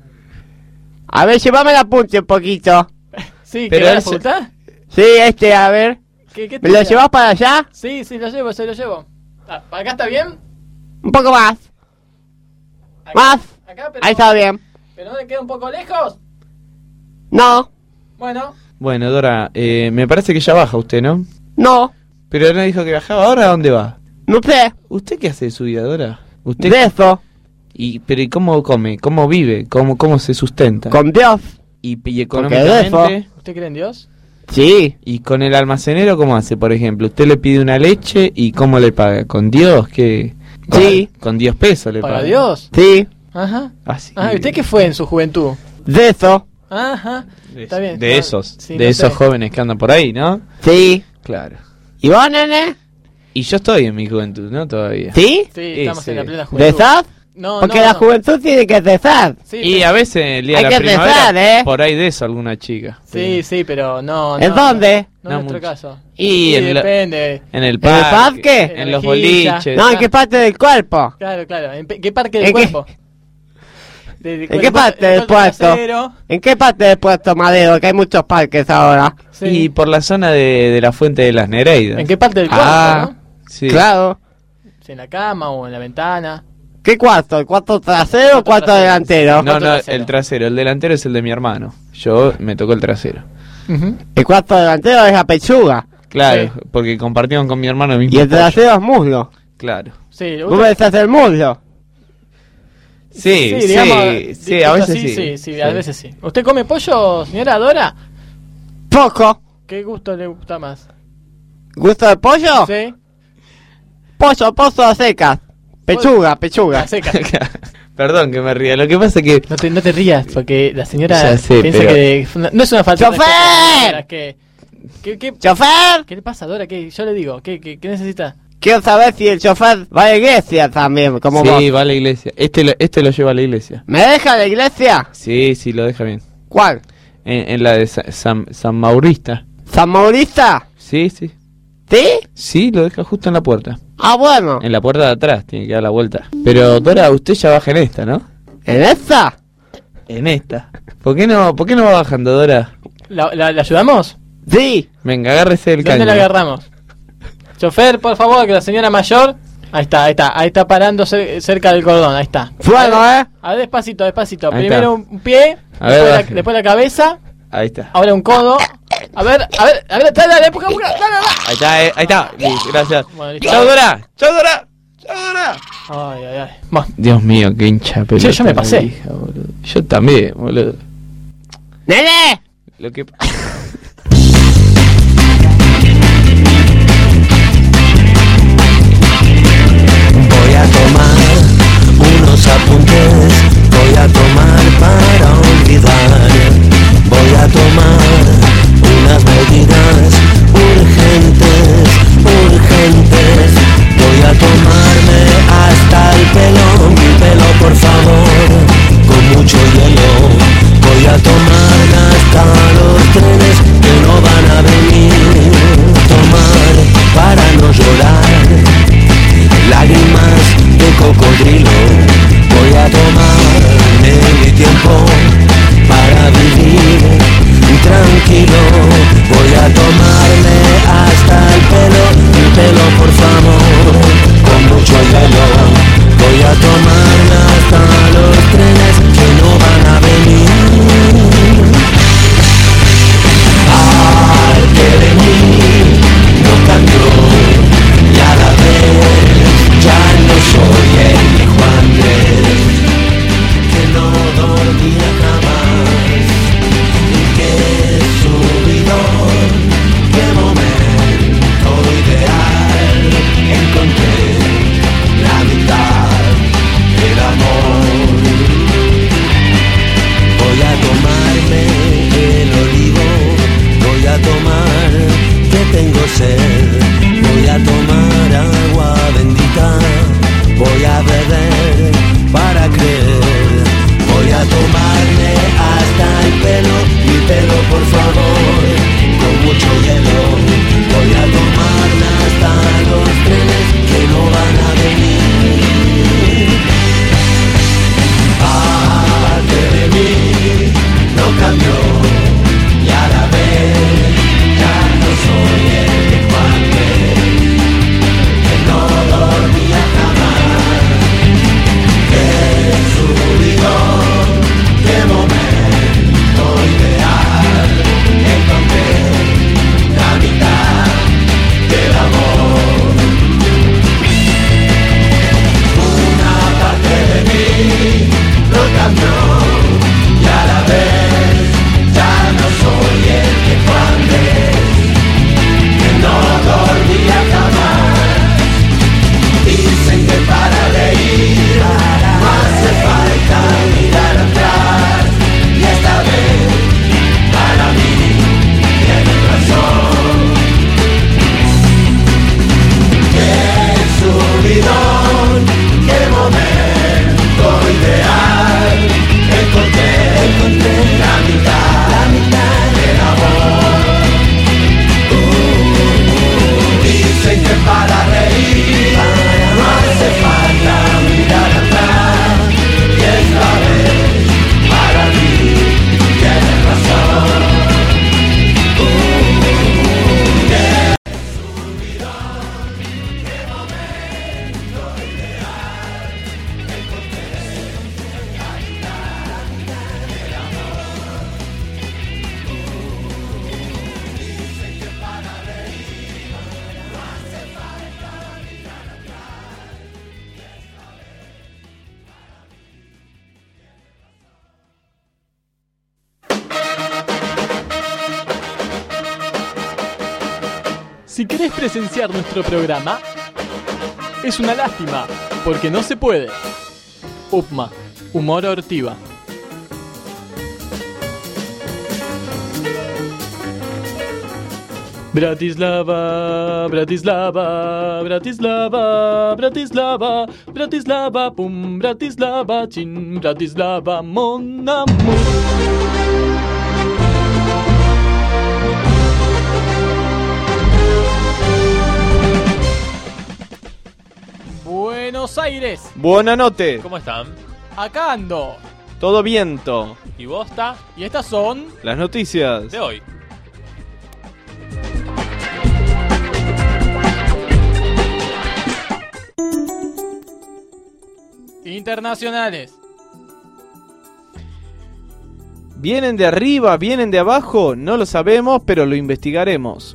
A ver, llévame el apunte un poquito. Sí, Pero ¿querés la él se- facultad? Sí, este, a ver. ¿Qué, qué ¿Me lo tira? llevas para allá? Sí, sí, lo llevo, se lo llevo. Ah, ¿acá está bien? Un poco más. Acá, Más. acá, pero, Ahí está bien. ¿Pero no le queda un poco lejos? No, Bueno, Bueno, Dora, eh, me parece que ya baja usted, ¿no? no, Pero no dijo que bajaba. ¿Ahora a dónde va? no sé. ¿Usted qué hace de su vida, Dora? ¿Usted? De eso, Y, pero ¿y cómo come? ¿Cómo vive? ¿Cómo, cómo se sustenta? con Dios. ¿Y, y Porque de económicamente? ¿usted cree en Dios? Sí, ¿Y con el almacenero cómo hace, por ejemplo? Usted le pide una leche y ¿cómo le paga? ¿Con Dios? ¿Qué? Sí. Con Dios peso le ¿Para paga. Dios? sí, Ajá. Así. Ah, ¿y usted qué fue en su juventud? de eso, Ajá. De, Está bien. de Ah, esos, sí, de no esos sé. jóvenes que andan por ahí, ¿no? sí. Claro. ¿Y vos, nene? Y yo estoy en mi juventud, ¿no? Todavía. ¿Sí? Sí, estamos Ese. en la plena ¿De juventud. esas? No, Porque no, la no. juventud tiene que cesar. Sí, Y pero- a veces el día Hay de la que primavera, rezar, ¿eh? por ahí de eso alguna chica. Sí, sí, pero no, no. ¿En dónde? No, No en nuestro mucho. caso. Y Sí, en la- depende. En el el parque. parque? En, En los la mejilla. boliches. No, ¿en qué parte del cuerpo? Claro, claro. ¿En pe- qué parte del ¿En qué- cuerpo? De- de- ¿En qué el parte el del cuerpo puerto? trasero. ¿En qué parte del puerto Madero? Que hay muchos parques ahora. Sí. Y por la zona de, de la fuente de las Nereidas. ¿En qué parte del cuerpo, Ah, no? sí. Claro. Si en la cama o en la ventana. ¿Qué cuarto? ¿El cuarto trasero o cuarto trasero. delantero? No, cuarto no, trasero. el trasero. El delantero es el de mi hermano. Yo me tocó el trasero. El cuarto delantero es la pechuga. Claro, Sí. porque compartieron con mi hermano el mismo Y el pollo. trasero es muslo. Claro. Sí, ¿Vos me decís el muslo? Sí, sí, digamos, sí, dicho a veces así, sí. sí. Sí, a veces sí. ¿Usted come pollo, señora Dora? Poco. ¿Qué gusto le gusta más? ¿Gusto de pollo? Sí. Pollo, pollo a secas. Pechuga, pechuga. La seca. Perdón que me ría. Lo que pasa es que No te, no te rías, porque la señora Ya sé, piensa pero- que fue una- no es una falta de ¡Chofer! respeto, señora, que, que, que- ¿Chofer? ¿Qué le pasa, Dora? ¿Qué, yo le digo, ¿qué, qué, qué necesita? Quiero saber si el chofer va a la iglesia también, como vos. sí, va a la iglesia. Este lo, este lo lleva a la iglesia. ¿Me deja la iglesia? Sí, sí, lo deja bien. ¿Cuál? En, en la de Sa- San, San Maurista. ¿San Maurista? Sí, sí. ¿Sí? Sí, lo deja justo en la puerta. Ah, bueno. En la puerta de atrás, tiene que dar la vuelta. Pero Dora, usted ya baja en esta, ¿no? ¿En esta? En esta. ¿Por qué no, por qué no va bajando, Dora? ¿La, la, la ayudamos? Sí. Venga, agárrese del ¿Dónde caño. la agarramos? Chofer, por favor, que la señora mayor... Ahí está, ahí está, ahí está parando cer- cerca del cordón, ahí está. Bueno, ¿eh? A ver, despacito, despacito. Ahí Primero está. un pie, A ver, después, baje. la, después la cabeza, Ahí está. ahora un codo. A ver, a ver, a ver, dale, dale, empuja, empuja, dale, dale. Ahí está, eh, ahí está. Listo, gracias. Bueno, listo. ¡Chao, Dora! ¡Chao, Dora! ¡Chao, Dora! Ay, ay, ay. Bueno, Dios mío, qué hincha pelota. Sí, yo me pasé. la hija, boludo. Yo también, boludo. ¡Nene! Lo que... Voy a tomar unos apuntes, voy a tomar para olvidar, voy a tomar unas medidas urgentes, urgentes, voy a tomarme hasta el pelo, mi pelo por favor, con mucho hielo, voy a tomarme hasta los trenes Si querés presenciar nuestro programa, es una lástima, porque no se puede. Upma, humor Ortiva. Bratislava, Bratislava, Bratislava, Bratislava, Bratislava, pum, Bratislava, chin, Bratislava, mon amour. Buenos Aires. Buena noche. ¿Cómo están? Acá ando. Todo viento. ¿Y vos, está? Y estas son las noticias de hoy. Internacionales. ¿Vienen de arriba? ¿Vienen de abajo? No lo sabemos, pero lo investigaremos.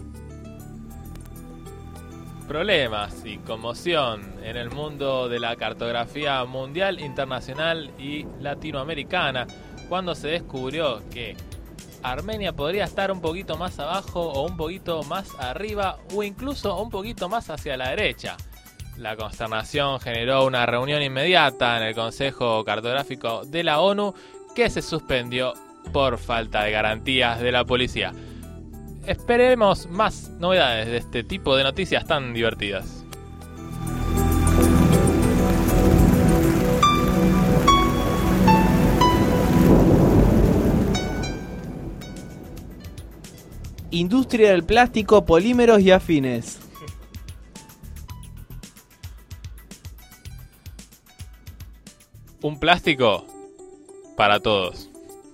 Problemas y conmoción en el mundo de la cartografía mundial, internacional y latinoamericana, cuando se descubrió que Armenia podría estar un poquito más abajo o un poquito más arriba o incluso un poquito más hacia la derecha. La consternación generó una reunión inmediata en el Consejo Cartográfico de la ONU que se suspendió por falta de garantías de la policía. Esperemos más novedades de este tipo de noticias tan divertidas. Industria del plástico, polímeros y afines. Un plástico para todos.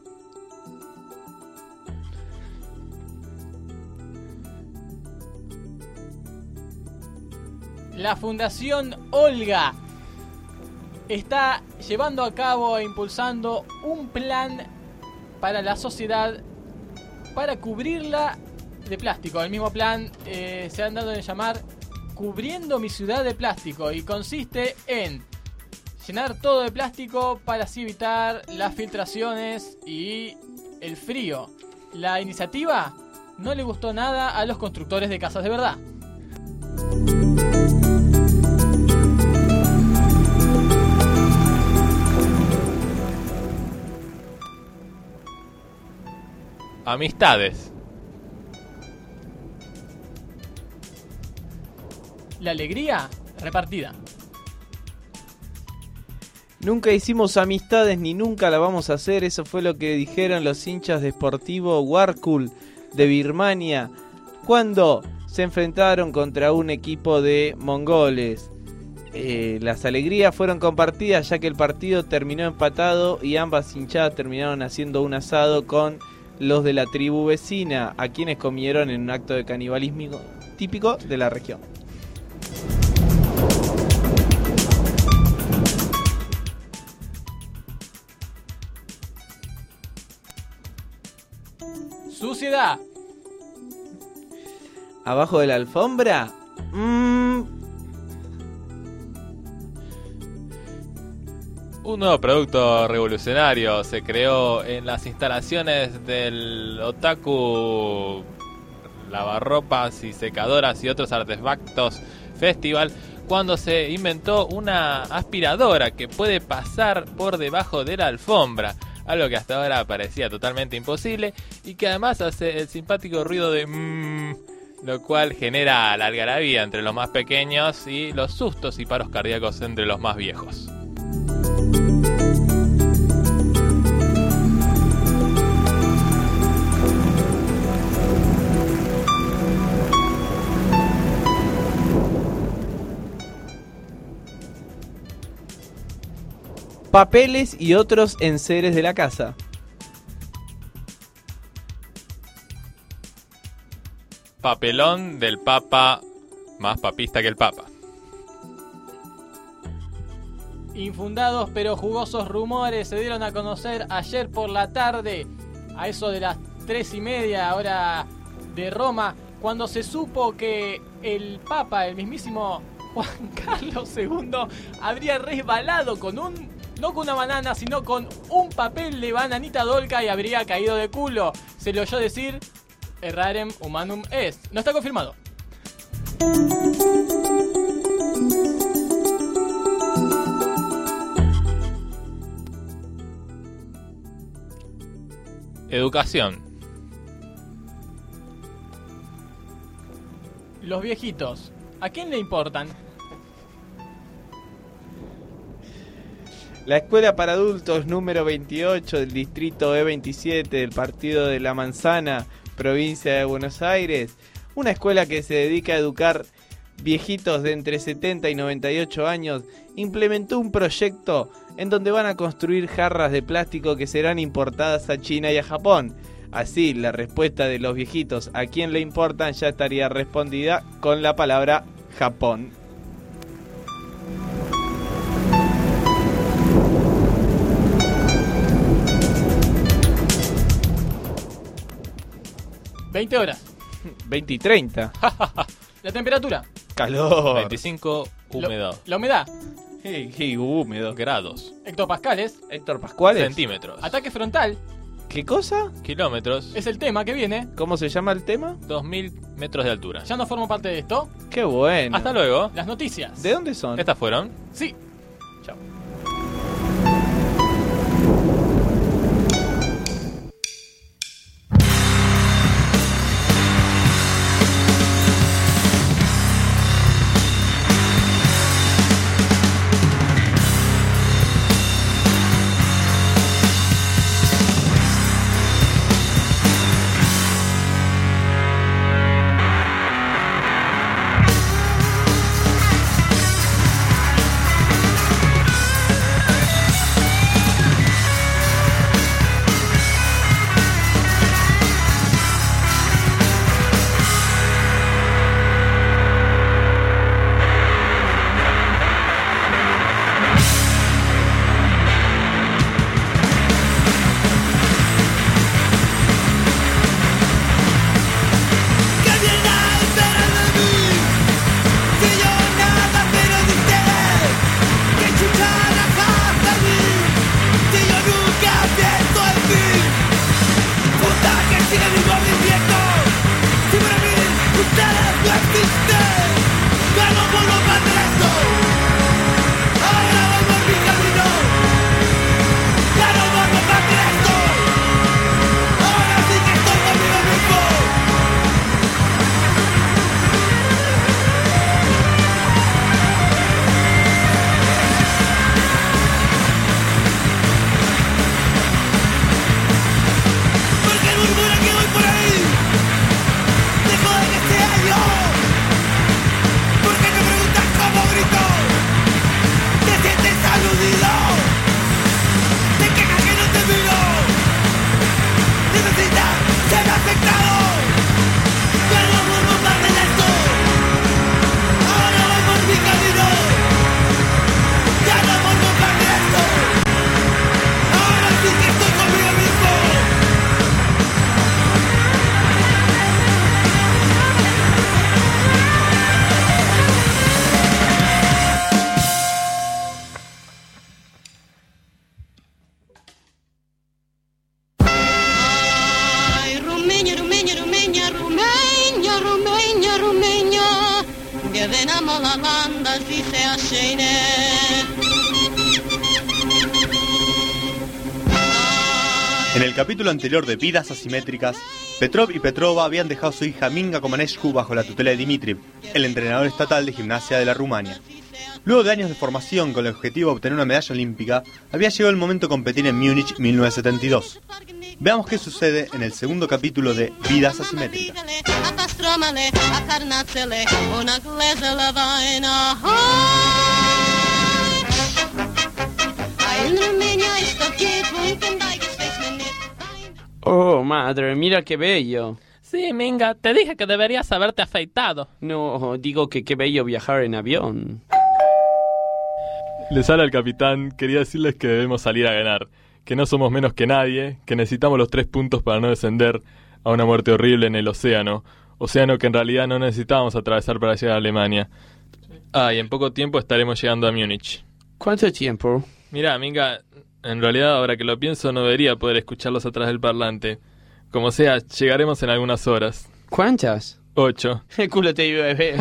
La Fundación Olga está llevando a cabo e impulsando un plan para la sociedad para cubrirla de plástico. El mismo plan eh, se han dado en llamar Cubriendo mi ciudad de plástico y consiste en llenar todo de plástico para así evitar las filtraciones y el frío. La iniciativa no le gustó nada a los constructores de casas de verdad. Amistades. La alegría repartida. Nunca hicimos amistades ni nunca la vamos a hacer. Eso fue lo que dijeron los hinchas de Sportivo Warkul de Birmania cuando se enfrentaron contra un equipo de mongoles. Eh, las alegrías fueron compartidas ya que el partido terminó empatado y ambas hinchadas terminaron haciendo un asado con los de la tribu vecina, a quienes comieron en un acto de canibalismo típico de la región. Suciedad. ¿Abajo de la alfombra? Mm. Un nuevo producto revolucionario se creó en las instalaciones del Otaku Lavarropas y Secadoras y otros artefactos festival cuando se inventó una aspiradora que puede pasar por debajo de la alfombra, algo que hasta ahora parecía totalmente imposible y que además hace el simpático ruido de mmm, lo cual genera la algarabía entre los más pequeños y los sustos y paros cardíacos entre los más viejos. Papeles y otros enseres de la casa. Papelón del Papa, más papista que el Papa. Infundados pero jugosos rumores se dieron a conocer ayer por la tarde, a eso de las tres y media hora de Roma, cuando se supo que el Papa, el mismísimo Juan Carlos segundo, habría resbalado con un... no con una banana, sino con un papel de bananita dolca y habría caído de culo. Se le oyó decir, errarem humanum est. No está confirmado. Educación. Los viejitos, ¿a quién le importan? La Escuela para Adultos número veintiocho del distrito E veintisiete del Partido de la Manzana, provincia de Buenos Aires. Una escuela que se dedica a educar viejitos de entre setenta y noventa y ocho años, implementó un proyecto en donde van a construir jarras de plástico que serán importadas a China y a Japón. Así, la respuesta de los viejitos a quién le importan ya estaría respondida con la palabra Japón. veinte horas. veinte y treinta. La temperatura. Calor. veinticinco, húmedo. Lo- la humedad. Hey, hey, húmedo. Grados. Hectopascales. Héctor Pascuales. Centímetros. Ataque frontal. ¿Qué cosa? Kilómetros. Es el tema que viene. ¿Cómo se llama el tema? dos mil metros de altura. Ya no formo parte de esto. Qué bueno. Hasta luego. Las noticias. ¿De dónde son? Estas fueron. Sí. Chao. En el capítulo anterior de Vidas Asimétricas, Petrov y Petrova habían dejado a su hija Minga Comanescu bajo la tutela de Dimitriv, el entrenador estatal de gimnasia de la Rumania. Luego de años de formación con el objetivo de obtener una medalla olímpica, había llegado el momento de competir en Múnich mil novecientos setenta y dos. Veamos qué sucede en el segundo capítulo de Vidas Asimétricas. Oh, madre, mira qué bello. Sí, Minga, te dije que deberías haberte afeitado. No, digo que qué bello viajar en avión. Les habla el capitán, quería decirles que debemos salir a ganar, que no somos menos que nadie, que necesitamos los tres puntos para no descender a una muerte horrible en el océano, océano que en realidad no necesitábamos atravesar para llegar a Alemania. Ah, y en poco tiempo estaremos llegando a Múnich. ¿Cuánto tiempo? Mirá, Minga, en realidad ahora que lo pienso no debería poder escucharlos atrás del parlante. Como sea, llegaremos en algunas horas. ¿Cuántas? ocho. El culo te llueve.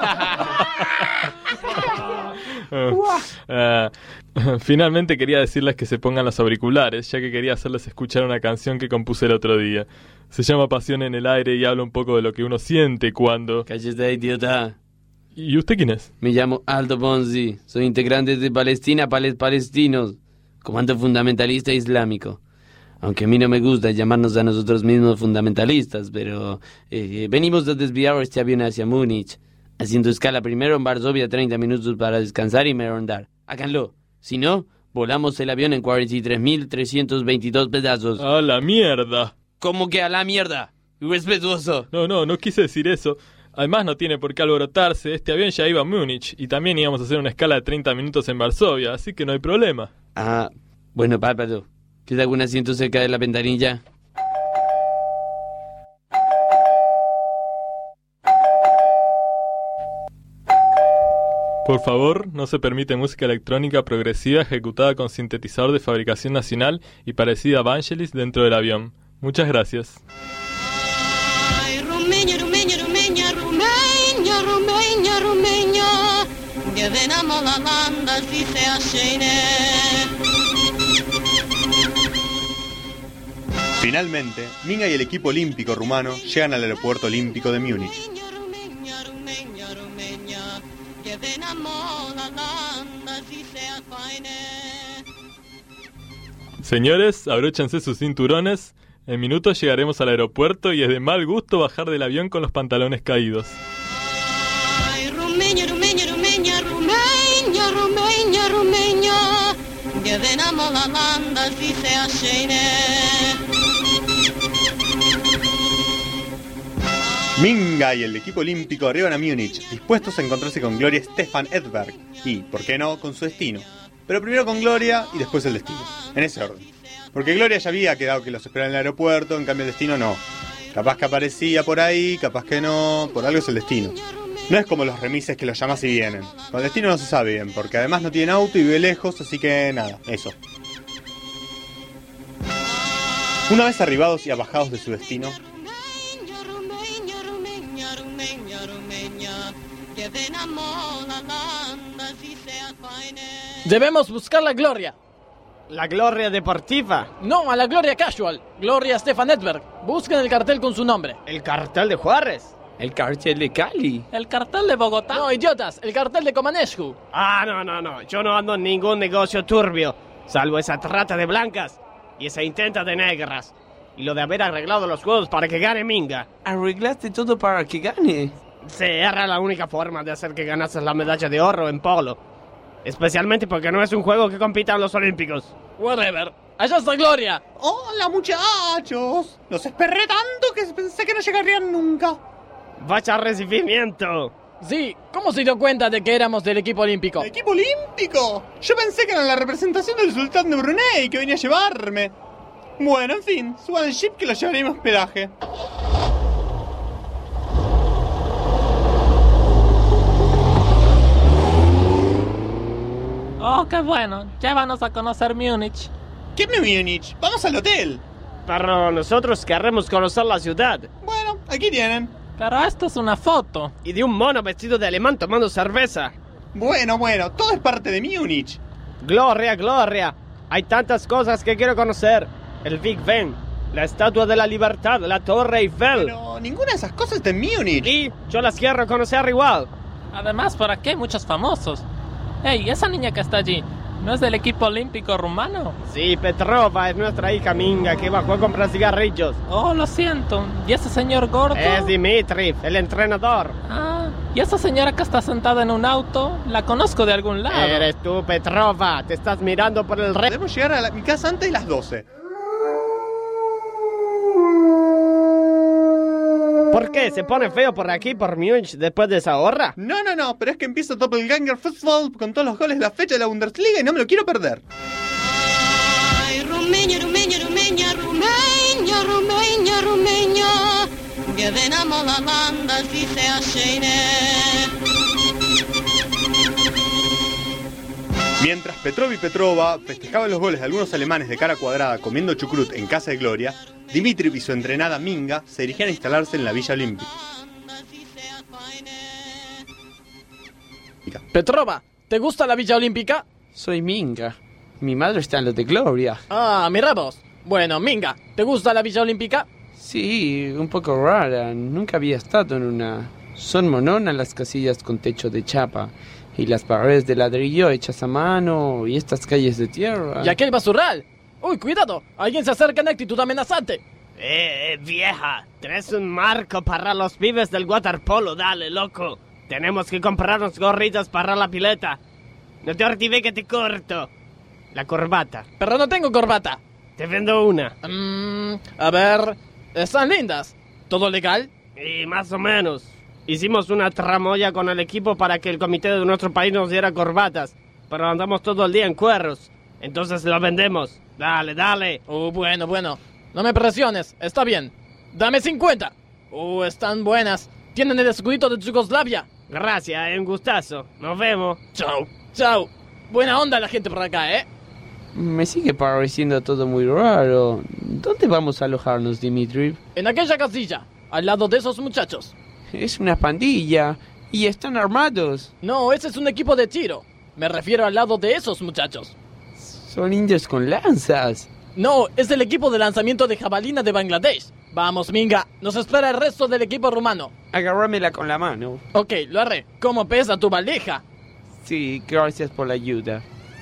Uh, uh, finalmente quería decirles que se pongan los auriculares, ya que quería hacerles escuchar una canción que compuse el otro día. Se llama Pasión en el aire y habla un poco de lo que uno siente cuando... Cállate, idiota. ¿Y usted quién es? Me llamo Aldo Bonzi. Soy integrante de Palestina para los palestinos. Comando fundamentalista islámico. Aunque a mí no me gusta llamarnos a nosotros mismos fundamentalistas, pero eh, venimos a desviar este avión hacia Múnich, haciendo escala primero en Varsovia treinta minutos para descansar y merendar. Háganlo. Si no, volamos el avión en cuarenta y tres mil trescientos veintidós pedazos. ¡A la mierda! ¿Cómo que a la mierda? Irrespetuoso. No, no, no quise decir eso. Además no tiene por qué alborotarse. Este avión ya iba a Múnich y también íbamos a hacer una escala de treinta minutos en Varsovia, así que no hay problema. Ah, bueno, párpado. ¿Queda algún asiento cerca de la ventanilla? Por favor, no se permite música electrónica progresiva ejecutada con sintetizador de fabricación nacional y parecida a Vangelis dentro del avión. Muchas gracias. Ay, Rumenia, Rumenia, Rumenia, Rumenia, Rumenia, Rumenia, gewinnamo la landa, si sea schöne. Finalmente, Minga y el equipo olímpico rumano llegan al aeropuerto olímpico de Múnich. Señores, abróchense sus cinturones. En minutos llegaremos al aeropuerto y es de mal gusto bajar del avión con los pantalones caídos. Ay, Rumenia, Rumenia, Rumenia, Rumenia, Rumenia, Rumenia, gewinnamo la landa, si sea schöne. Minga y el equipo olímpico arriban a Múnich, dispuestos a encontrarse con Gloria Stefan Edberg y, por qué no, con su destino. Pero primero con Gloria y después el destino, en ese orden. Porque Gloria ya había quedado que los esperaba en el aeropuerto, en cambio el destino no. Capaz que aparecía por ahí, capaz que no, por algo es el destino. No es como los remises que los llamás y vienen. Con el destino no se sabe bien, porque además no tienen auto y vive lejos, así que nada, eso. Una vez arribados y abajados de su destino, Debemos buscar la gloria. ¿La gloria deportiva? No, a la gloria casual. Gloria Stefan Edberg. Busquen el cartel con su nombre. ¿El cartel de Juárez? ¿El cartel de Cali? ¿El cartel de Bogotá? No, idiotas, el cartel de Comanescu. Ah, no, no, no. Yo no ando en ningún negocio turbio, salvo esa trata de blancas y esa intenta de negras. Y lo de haber arreglado los juegos para que gane Minga. ¿Arreglaste todo para que gane? Sí, era la única forma de hacer que ganases la medalla de oro en polo. Especialmente porque no es un juego que compita en los Olímpicos. Whatever. ¡Allá está Gloria! ¡Hola, muchachos! Los esperé tanto que pensé que no llegarían nunca. ¡Vaya recibimiento! Sí, ¿cómo se dio cuenta de que éramos del equipo olímpico? ¿El equipo olímpico? Yo pensé que era la representación del sultán de Brunei que venía a llevarme. Bueno, en fin, suban al jeep que lo llevaré a mi hospedaje. Oh, qué bueno. Llévanos a conocer Múnich. ¿Qué Múnich? ¡Vamos al hotel! Pero nosotros queremos conocer la ciudad. Bueno, aquí tienen. Pero esto es una foto. Y de un mono vestido de alemán tomando cerveza. Bueno, bueno, todo es parte de Múnich. Gloria, Gloria. Hay tantas cosas que quiero conocer. El Big Ben, la Estatua de la Libertad, la Torre Eiffel. Pero ninguna de esas cosas está en Múnich. Y yo las quiero conocer igual. Además, por aquí hay muchos famosos. Hey, esa niña que está allí, ¿no es del equipo olímpico rumano? Sí, Petrova es nuestra hija Minga que bajó a comprar cigarrillos. Oh, lo siento. ¿Y ese señor gordo? Es Dimitriv, el entrenador. Ah, ¿y esa señora que está sentada en un auto? La conozco de algún lado. Eres tú, Petrova. Te estás mirando por el re... Debemos llegar a la, mi casa antes de las doce. ¿Por qué? ¿Se pone feo por aquí, por Múnich, después de esa hora? No, no, no, pero es que empieza Doppelganger Festival con todos los goles de la fecha de la Bundesliga y no me lo quiero perder. Ay, Rumenia, Rumenia, Rumenia, Rumenia, Rumenia, Rumenia, gewinnamo la landa, si sea schöne. Mientras Petrov y Petrova festejaban los goles de algunos alemanes de cara cuadrada comiendo chucrut en casa de Gloria, Dimitriv y su entrenada Minga se dirigían a instalarse en la Villa Olímpica. Petrova, ¿te gusta la Villa Olímpica? Soy Minga. Mi madre está en lo de Gloria. Ah, mira vos. Bueno, Minga, ¿te gusta la Villa Olímpica? Sí, un poco rara. Nunca había estado en una. Son mononas las casillas con techo de chapa. Y las paredes de ladrillo hechas a mano. Y estas calles de tierra. ¿Y aquel basurral? Uy, cuidado. Alguien se acerca en actitud amenazante. Eh, eh, vieja. Tenés un marco para los pibes del waterpolo. Dale, loco. Tenemos que comprarnos gorritas para la pileta. No te ortivé que te corto. La corbata. Pero no tengo corbata. Te vendo una. Mm, a ver... Están lindas. ¿Todo legal? Y más o menos. Hicimos una tramoya con el equipo para que el comité de nuestro país nos diera corbatas. Pero andamos todo el día en cuerros. Entonces lo vendemos. Dale, dale. Uh, bueno, bueno. No me presiones. Está bien. Dame cincuenta. Uh, están buenas. Tienen el escudito de Yugoslavia. Gracias, es un gustazo. Nos vemos. Chao. Chao. Buena onda la gente por acá, ¿eh? Me sigue pareciendo todo muy raro. ¿Dónde vamos a alojarnos, Dimitri? En aquella casilla, al lado de esos muchachos. Es una pandilla. Y están armados. No, ese es un equipo de tiro. Me refiero al lado de esos muchachos. Son indios con lanzas. No, es el equipo de lanzamiento de jabalina de Bangladesh. Vamos, Minga, nos espera el resto del equipo rumano. Agárramela con la mano. Ok, lo haré. ¿Cómo pesa tu valija? Sí, gracias por la ayuda.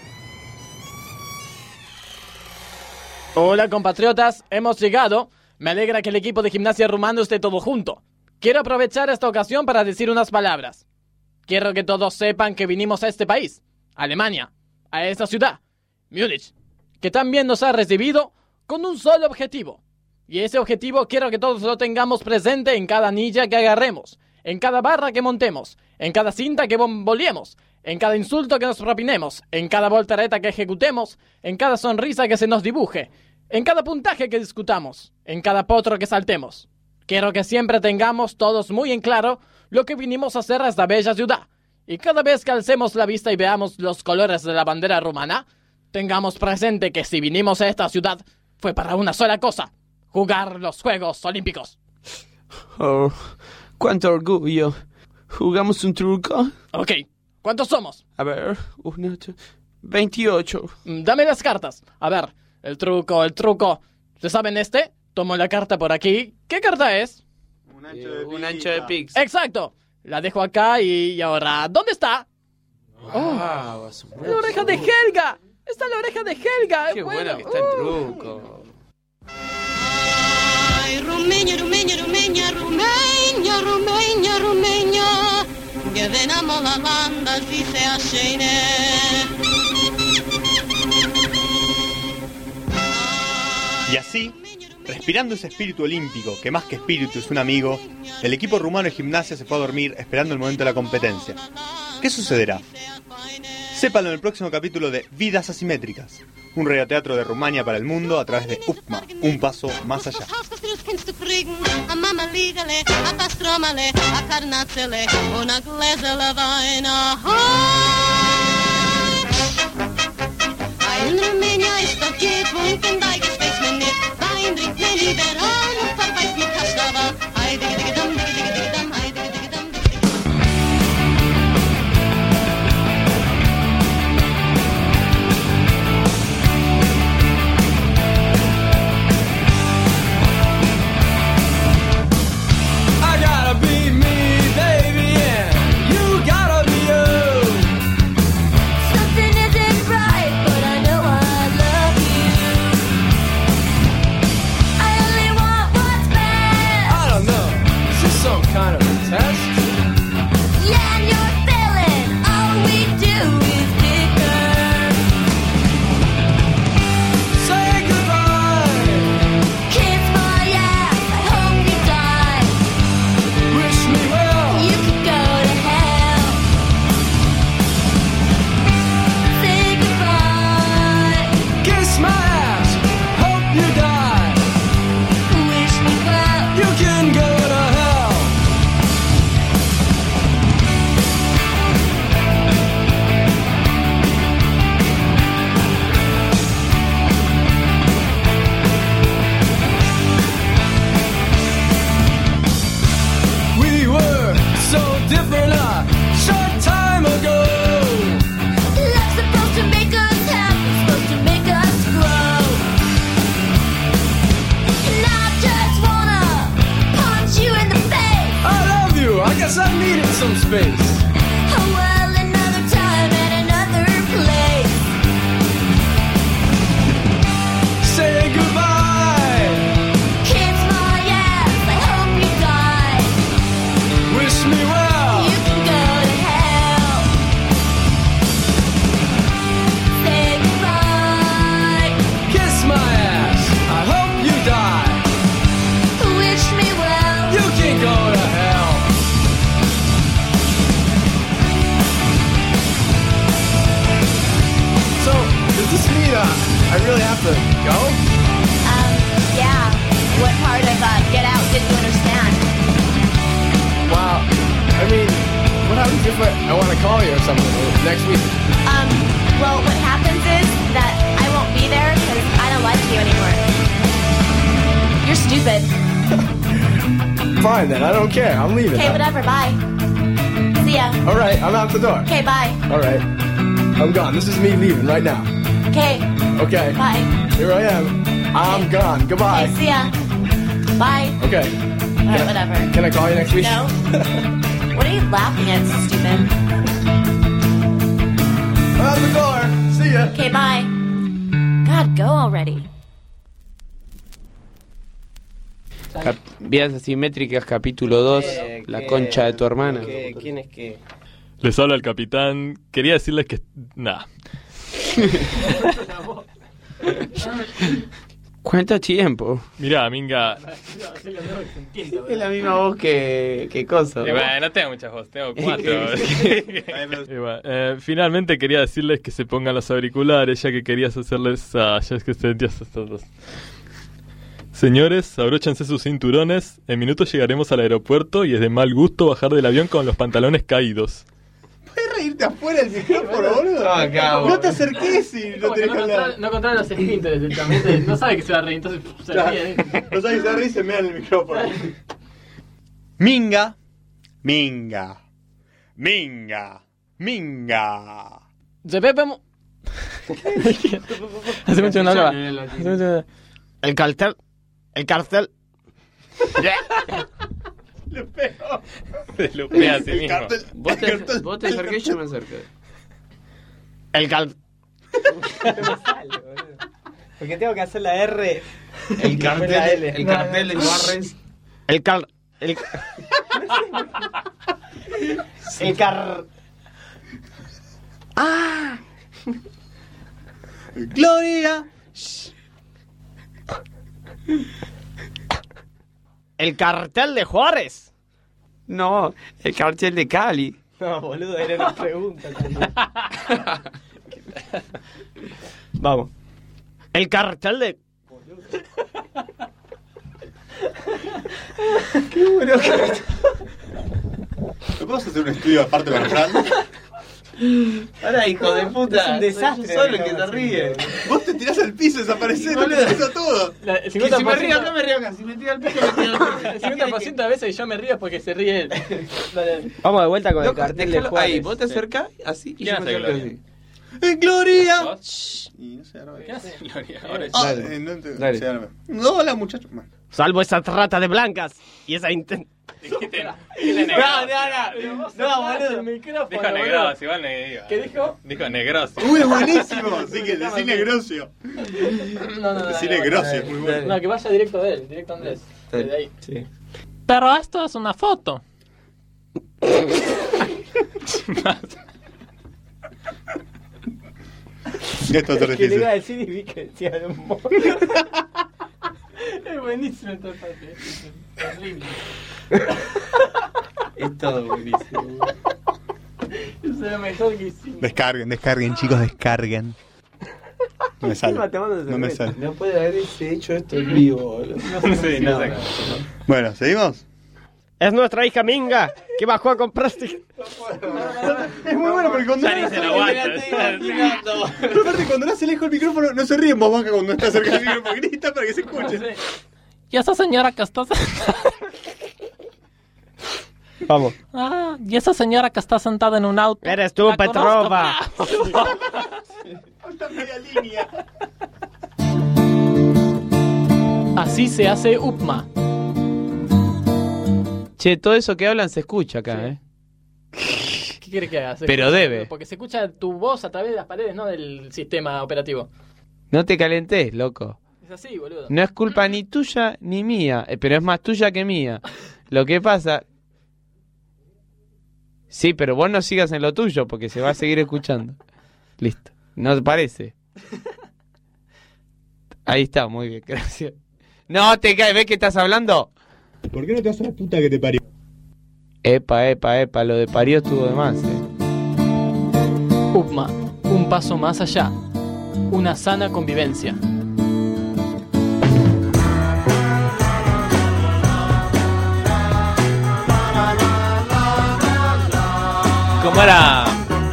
Hola, compatriotas, hemos llegado. Me alegra que el equipo de gimnasia rumano esté todo junto. Quiero aprovechar esta ocasión para decir unas palabras. Quiero que todos sepan que vinimos a este país, Alemania, a esta ciudad, Múnich, que también nos ha recibido con un solo objetivo. Y ese objetivo quiero que todos lo tengamos presente en cada anilla que agarremos, en cada barra que montemos, en cada cinta que bomboleemos, en cada insulto que nos propinemos, en cada voltereta que ejecutemos, en cada sonrisa que se nos dibuje, en cada puntaje que discutamos, en cada potro que saltemos. Quiero que siempre tengamos todos muy en claro lo que vinimos a hacer a esta bella ciudad. Y cada vez que alcemos la vista y veamos los colores de la bandera rumana, tengamos presente que si vinimos a esta ciudad fue para una sola cosa: jugar los Juegos Olímpicos. Oh, cuánto orgullo. ¿Jugamos un truco? Ok, ¿cuántos somos? A ver, uno, dos, veintiocho. Dame las cartas. A ver, el truco, el truco. ¿Se saben este? Tomo la carta por aquí. ¿Qué carta es? Un ancho de, un ancho de pix. Exacto. La dejo acá y, y ahora... ¿Dónde está? Wow, oh, la oreja de Helga. Está la oreja de Helga. Qué bueno, bueno que está uh. el truco. Ay, Rumenia, Rumenia, Rumenia, Rumenia, Rumenia, Rumenia. Gewinnamo la landa, si sea schöne. Y así, respirando ese espíritu olímpico, que más que espíritu es un amigo, el equipo rumano de gimnasia se fue a dormir esperando el momento de la competencia. ¿Qué sucederá? Sépalo en el próximo capítulo de Vidas Asimétricas, un radioteatro de Rumania para el mundo a través de U P M A, un paso más allá. In Rumänien ist doch getrunken, da gefällt mir nicht. Wein trinkt mir liberal und verweist mit Kastawa. Heide, digga, digga, dam, digga, digga, dam, heide, digga, digga, dam, digga, I gotta be me, baby, and you gotta be you. Something isn't right, but I know I love you. I only want what's best. I don't know, it's just some I guess I needed some space. Oh well, another time and another place. Say goodbye. Kiss my ass, I hope you die. Wish me well. You can go to hell. Say goodbye. Kiss my ass. I hope you die. Wish me well. You can go to hell. So, does this mean uh, I really have to go? Um, yeah. What part of uh, Get Out didn't you understand? Wow. I mean, what happens if I, I want to call you or something uh, next week? Um, well, what happens is that I won't be there because I don't like you anymore. You're stupid. Fine then, I don't care. I'm leaving. Okay, whatever, bye. See ya. All right, I'm out the door. Okay, bye. All right, I'm gone. This is me leaving right now. Okay, Okay. bye. Here I am. I'm gone. Goodbye. Okay, see ya. Bye. Okay. Alright, whatever. Can I call you next week? No. What are you laughing at, stupid? Out the door. See ya. Okay, bye. God, go already. Cap- Vías asimétricas, capítulo dos, Eh, la ¿qué? concha de tu hermana. ¿Qué? ¿Quién es qué? Les habla el capitán. Quería decirles que... Nah. ¿Cuánto tiempo? Mirá, Minga. Es la misma voz que, que cosa. Y bueno, no tengo muchas voces, tengo cuatro. Y bueno, eh, finalmente quería decirles que se pongan los auriculares, ya que querías hacerles... Ah, ya es que sentías estos dos. Señores, abróchense sus cinturones. En minutos llegaremos al aeropuerto y es de mal gusto bajar del avión con los pantalones caídos. ¿Puedes reírte afuera del micrófono, boludo? No, acá, No te acerques y no tenés que hablar. No controla los esfínteres del chamete. No sabe que se va a reír, entonces se Claro. ríe. No sabes que se ríe y se mea en el micrófono. Minga, minga, minga, minga. Se ve, vemos. Hace mucho que no hablaba. Hace mucho- El cartel. El cartel. Le pego. Se lo pega a sí El mismo. cartel. Vos te, vos te acerqué y yo me acerqué. El cartel. Porque tengo que hacer la R. El cartel, el cartel de Juárez. El car... El... El car... ¡Ah! Gloria. El cartel de Juárez. No, el cartel de Cali. No, boludo, era una pregunta. Vamos. El cartel de... Qué bueno. ¿No podemos hacer un estudio aparte con Fran? Ahora, hijo de puta. Es un desastre. Soy yo solo el que se ríe. Vos te tirás al piso, desaparecés, no Boludo. te tirás a todo. La- el Que si me cincuenta por río ciento acá, me río acá. Si me tiro al piso, me tiro al piso. el cincuenta por ciento de veces que yo me río es porque se ríe él. Vamos de vuelta con el Loco, cartel de déjalo Juárez. ahí, vos te acercás así y ¿Quién yo me hace acerco Gloria? así. ¡En Gloria! ¿Vos? Y no sé, ahora ¿Qué hace Gloria? Ahora Ah, Dale. eh, no entiendo. Dale. Sí, ahora me- No, hola, muchachos. Bueno. Salvo esa trata de blancas y esa inten... Dijiste, No, dijiste no, negros. no. No, boludo. El micrófono, Dijo boludo. negros, igual ne- digo. ¿Qué dijo? Dijo negros. Uy, es buenísimo. Así que decí negrocio. No, no, no. Decí no, no, negrocio, no, es muy no, bueno. No, que vaya directo a él, directo a Andrés. Desde ahí. Sí. Pero esto es una foto. Esto es Que le difícil. iba a decir y vi que decía de un modo. Es buenísimo esta parte. Es horrible. Es todo buenísimo. Es lo mejor que hicimos. Descarguen, descarguen, chicos, descarguen. No me sale. Encima te mando No me cerveza. sale. No puede haberse hecho esto en vivo, boludo. Sí, no sé. Bueno, ¿seguimos? Es nuestra hija Minga que bajó a comprarse... Es muy bueno porque cuando Ya ni se lo aguanta. Pero aparte, cuando no se aleja el micrófono, no se ríe en voz baja cuando está cerca del micrófono. Grita para que se escuche. Y esa señora que está sentada. Vamos. Ah, y esa señora que está sentada en un auto. Eres tú, La Petrova. conozco. Falta media línea. Así se hace upma. Che, todo eso que hablan se escucha acá, Sí. ¿eh? ¿Qué quieres que haga? Se Pero escucha- debe. Porque se escucha tu voz a través de las paredes, no del sistema operativo. No te calentes, loco. Es así, boludo. No es culpa ni tuya ni mía, eh, pero es más tuya que mía. Lo que pasa... Sí, pero vos no sigas en lo tuyo porque se va a seguir escuchando. Listo. ¿No te parece? Ahí está, muy bien, gracias. No te caes, ¿ves que estás hablando? ¿Por qué no te haces la puta que te parió? Epa, epa, epa, lo de parió estuvo de más, eh. UPMA, un paso más allá. Una sana convivencia. ¿Cómo era?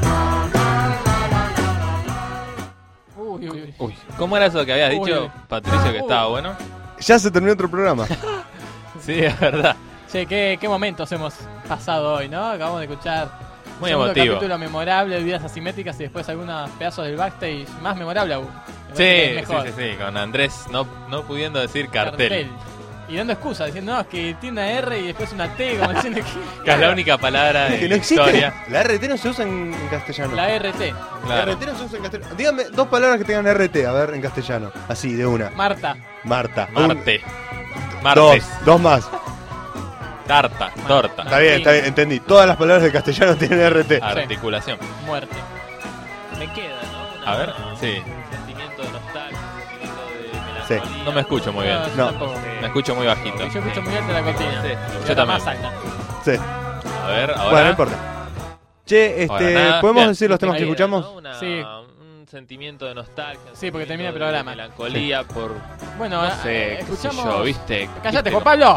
Uy, uy, uy. Uy, ¿cómo era eso que habías Uy, dicho, uy. Patricio, que Uy. estaba bueno? Ya se terminó otro programa. Sí, es verdad. Che, ¿qué, qué momentos hemos pasado hoy, ¿no? Acabamos de escuchar un Muy segundo emotivo. capítulo memorable de Vidas Asimétricas y después algunos pedazos del backstage más memorable aún. Me Sí, parece que es sí, mejor. sí, sí, con Andrés no, no pudiendo decir cartel. Y dando excusas, diciendo, no, es que tiene una R y después una T, como diciendo que... Que es la única palabra de Que no la existe. historia. La R T no se usa en, en castellano. La R T. Claro. La R T no se usa en castellano. Dígame dos palabras que tengan R T, a ver, en castellano. Así, de una. Marta. Marta. Marte. Un- Martes. Dos, dos más. Tarta, torta. Está bien, está bien, entendí. Todas las palabras de castellano tienen R T. Articulación. Muerte. Me queda, ¿no? A ver, sí. Sentimiento de nostalgia, sentimiento de Sí. melancolía. No me escucho muy bien. No, yo No. tampoco. Me escucho muy bajito. Yo escucho muy bien de la cortina. Sí, Y yo ahora también. más alta. Sí. A ver, ahora. Bueno, no importa. Che, Ahora este, nada. ¿podemos Bien. decir los temas que Ahí era, escuchamos? ¿no? Una- Sí. Un sentimiento de nostalgia. un Sí, porque termina el sentimiento de programa. Melancolía por. Bueno, no eh, sé, qué sé escuchamos... yo, ¿viste? ¡Cállate, ¿Viste? Juan Pablo!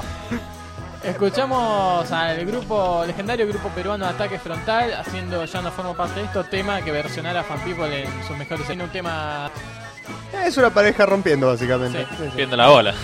Escuchamos al grupo, legendario grupo peruano Ataque Frontal, haciendo Ya no formo parte de esto, tema que versionara Fan People en sus mejores. Tiene un tema... Es una pareja rompiendo, básicamente. Sí. Sí, sí. Viendo la bola.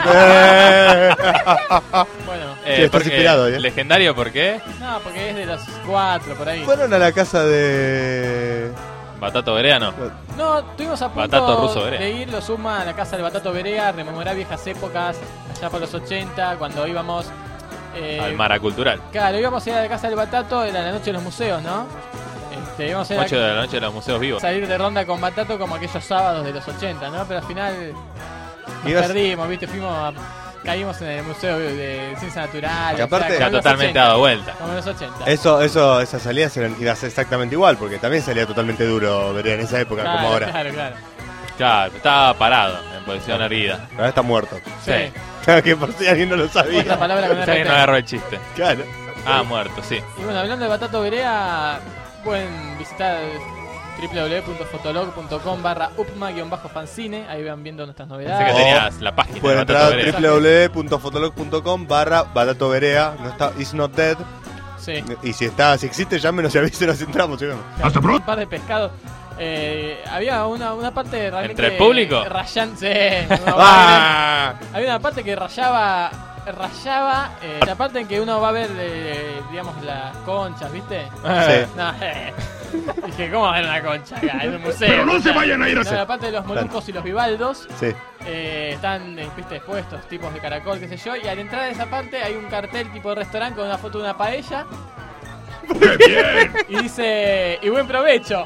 Eh. Bueno, Eh, Sí, estás porque- inspirado, ¿eh? Legendario, ¿por qué? no, porque es de los cuatro, por ahí. Fueron a la casa de... Batato Bereano. No, estuvimos a punto Batato ruso, Berea. de ir, lo suma a la casa del Batato Berea, rememorar viejas épocas, allá por los ochenta, cuando íbamos... eh, Al Mara Cultural. Claro, íbamos a ir a la casa del Batato, era la noche de los museos, ¿no? Este, íbamos a ir a- ocho de la noche de los museos vivos. salir de ronda con Batato como aquellos sábados de los ochenta, ¿no? Pero al final nos Ibas- perdimos, ¿viste? Fuimos a- caímos en el Museo de Ciencias Naturales. Que aparte- como Ya en los totalmente ochenta, dado vuelta. Como en los ochenta. Eso, eso, esas salidas eran idas exactamente igual, porque también salía totalmente duro, vería, en esa época, Claro, como ahora. Claro, claro. Claro, estaba parado en posición erguida. Ahora está muerto. Sí. Que por si alguien no lo sabía. Otra palabra con Ya que R T. no agarró el chiste. Claro. Ah, muerto, sí. Y bueno, hablando de Batato Berea, pueden visitar w w w punto fotolog punto com barra upma-fancine, ahí van viendo nuestras Pensé novedades. que tenías la página de Pueden entrar Batato a Berea. w w w punto fotolog punto com barra Batato Berea, no está, is not dead. Sí. Y si está, si existe, llámenos y avísenos si entramos. ¿sí? Un par de pescados. Eh, había una, una parte realmente... ¿Entre el público? Rayante. Ah. Había una parte que rayaba... Rayaba eh, la parte en que uno va a ver, eh, digamos, las conchas, ¿viste? Sí. No, eh. Dije, ¿cómo va a ver una concha acá? En un museo. Pero no se vayan a ir a No, hacer- la parte de los moluscos y los bivaldos Sí. eh, están, eh, viste, expuestos, tipos de caracol, qué sé yo. Y al entrar a esa parte hay un cartel tipo de restaurante con una foto de una paella. Y dice, y buen provecho.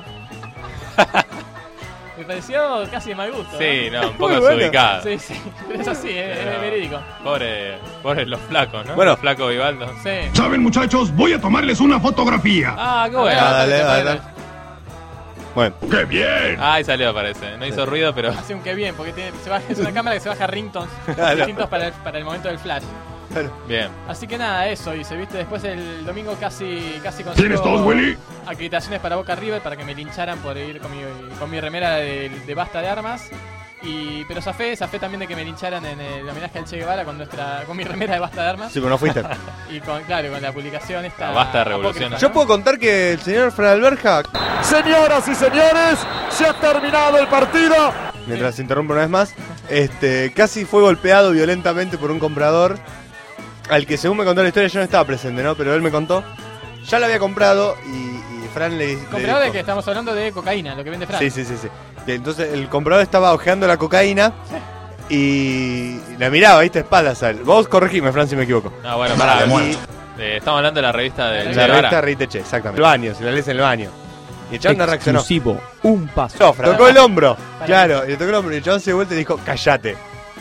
Me pareció casi de mal gusto. Sí, ¿no? no, un poco Muy bueno. desubicado. Sí, sí, pero es así, es, es Pero- verídico. Pobre, pobre los flacos, ¿no? Bueno. Los flacos Vivaldo. Sí. Saben, muchachos, voy a tomarles una fotografía. Ah, qué bueno. Ah, dale, Dale, dale. Bueno, ¡Qué bien! Ah, ahí salió, parece. No hizo ruido, pero. Hace un que bien, porque tiene, se baja- es una cámara que se baja ringtones Claro. distintos para el, para el momento del flash. Bien. Así que nada, eso, y se viste después el domingo casi casi ¿Tienes todos, Willy? acreditaciones para Boca River para que me lincharan por ir con mi, con mi remera de, de Basta de Armas. Y, pero zafé, zafé también de que me lincharan en el homenaje al Che Guevara con nuestra con mi remera de Basta de Armas. sí, pero no fuiste. Y con, claro, con la publicación esta... La Basta de Revolución. apócrifa, Yo ¿no? puedo contar que el señor Fran Alberja, Señoras y señores, se ha terminado el partido. mientras se interrumpe una vez más, este, casi fue golpeado violentamente por un comprador al que, según me contó la historia, yo no estaba presente, ¿no? Pero él me contó. Ya lo había comprado y, y Fran le, le Comprador de dijo- que estamos hablando de cocaína, lo que vende Fran. Sí, sí, sí, sí. Y entonces el comprador estaba ojeando la cocaína y la miraba, ¿viste? Espaldas a él. Vos corregime, Fran, si me equivoco. Ah, bueno, pará. Y- Bueno. Eh, estamos hablando de la revista de La Che Guevara. revista Reite Che, exactamente. El baño, si la lees en el baño. Y el chabón no reaccionó. Exclusivo, un paso. No, tocó el hombro. Claro, y le tocó el hombro. Y el chabón se dio vuelta y dijo, cállate.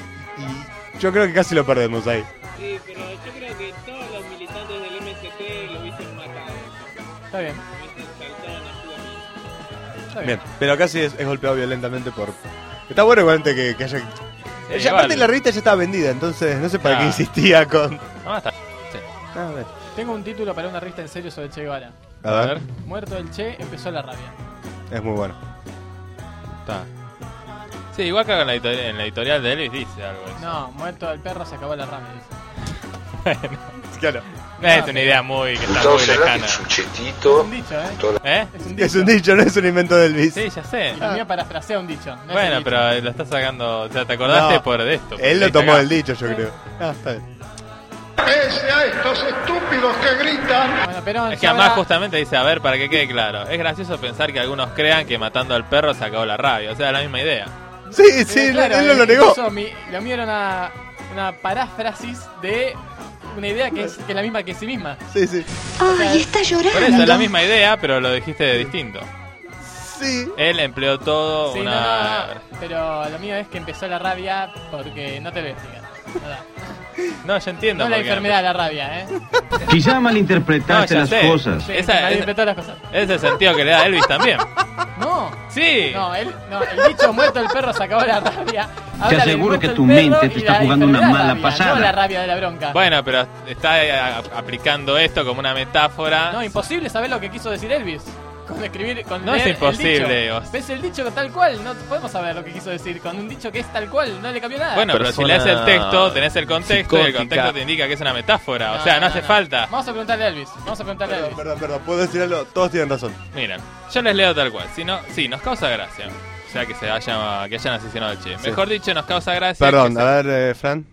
Y yo creo que casi lo perdemos ahí. Sí, pero yo creo que todos los militantes del M S T lo hubiesen matado. Está bien. Hubiesen saltado en ayuda mía. Está Bien, pero casi es, es golpeado violentamente por... Está bueno igualmente que, que haya... Sí, Ya, igual. aparte la revista ya estaba vendida, entonces no sé para Claro. qué insistía con... No, está. Sí. A ver. Tengo un título para una revista en serio sobre Che Guevara. A ver. Muerto el Che, empezó la rabia. Es muy bueno. Está. Sí, igual que en la, editorial, en la editorial de Elvis dice algo de eso. No, muerto el perro, se acabó la rabia. Bueno, claro. no es una idea muy que está muy lejana. Es un dicho, ¿eh? ¿Eh? Es un dicho. Es un dicho, no es un invento del Elvis. Sí, ya sé. Y lo mío parafrasea un dicho. no es Bueno, el dicho. pero lo estás sacando. O sea, te acordaste No, por esto. Él lo porque tomó acá. del dicho, yo creo. Ah, está bien. Pese a estos estúpidos que gritan. Bueno, pero Es que además justamente dice, a ver, para que quede claro, es gracioso pensar que algunos crean que matando al perro se acabó la rabia, o sea, la misma idea. Sí, Pero sí, claro, él no lo eh, negó. incluso mi- lo mío era una, una paráfrasis de una idea que es, que es la misma que sí misma. Sí, sí. Ay, está llorando. Por eso es la misma idea, pero lo dijiste de distinto. Sí. Él empleó todo Sí, no, una... no, no, pero lo mío es que empezó la rabia porque no te lo voy a explicar. Nada. No, yo entiendo. No la por qué enfermedad, la rabia, ¿eh? Quizá malinterpretaste No, ya las sé. cosas. Sí, Esa- malinterpretó las cosas. Ese es el sentido que le da Elvis también. No. Sí. No, él, no, el dicho muerto el perro se acabó la rabia. Habla del aseguro muerto que el tu perro mente te y está la jugando una enfermedad mala rabia, pasada. No la rabia de la bronca. Bueno, pero está eh, a- aplicando esto como una metáfora. No, imposible saber lo que quiso decir Elvis. Con escribir, con No leer es imposible, El o- dicho. Ves el dicho tal cual, no podemos saber lo que quiso decir. Con un dicho que es tal cual, no le cambió nada. Bueno, pero si lees el texto, tenés el contexto y el psicótica. contexto te indica que es una metáfora. No, o sea, no, no, hace no. falta. Vamos a preguntarle a Elvis. Vamos a preguntarle a Perdón, Elvis. perdón, perdón. ¿Puedo decir algo? Todos tienen razón. Miren, yo les leo tal cual. Si no, sí, nos causa gracia. O sea, que se haya, que hayan asesinado al Che. Sí. Mejor dicho, nos causa gracia Perdón, que, a se- ver, eh, Fran.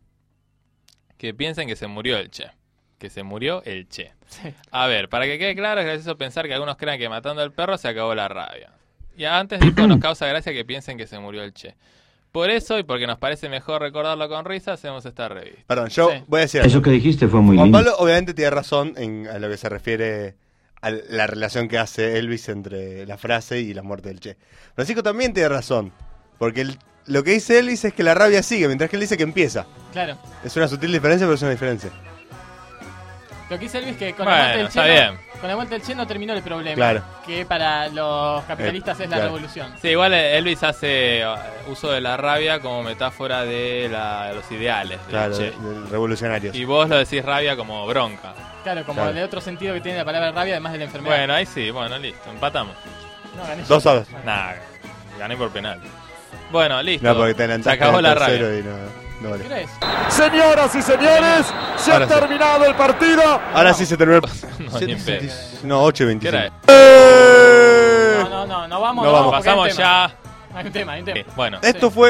que piensen que se murió el Che. Que se murió el Che. Sí. A ver, para que quede claro, es gracioso pensar que algunos crean que matando al perro se acabó la rabia. Y antes dijo, nos causa gracia que piensen que se murió el Che. Por eso, y porque nos parece mejor recordarlo con risa, hacemos esta revista. Perdón, yo Sí. voy a decir Eso algo. que dijiste fue muy Juan lindo. Pablo obviamente tiene razón en a lo que se refiere a la relación que hace Elvis entre la frase y la muerte del Che. Francisco también tiene razón, porque el- lo que dice Elvis es que la rabia sigue, mientras que él dice que empieza. Claro. Es una sutil diferencia, pero es una diferencia. Lo que dice Elvis es que con Bueno, la muerte del Che. está no- bien. Con la muerte del Che no terminó el problema. Claro. Que para los capitalistas Eh, es la claro. revolución. Sí, igual Elvis hace uh, uso de la rabia como metáfora de la- los ideales del Claro, Che. del revolucionarios. Y vos lo decís rabia como bronca. Claro, como Claro. el otro sentido que tiene la palabra rabia, además de la enfermedad. Bueno, ahí sí, bueno, listo, empatamos. No, gané yo. Dos a dos. Nah, gané por penal. Bueno, listo. No, porque te se adelantaste acabó al la tercero rabia. y no, no vale. ¿Qué hora es? Señoras y señores, se Ahora ha sí. terminado el partido. Ahora sí se terminó el... No, ni en pedo. No, ocho y ¿Qué veinticinco. hora es? No, no, no, no vamos. No no vamos. porque hay un Pasamos tema. ya. Hay un tema, hay un tema. Bueno. Esto Sí. fue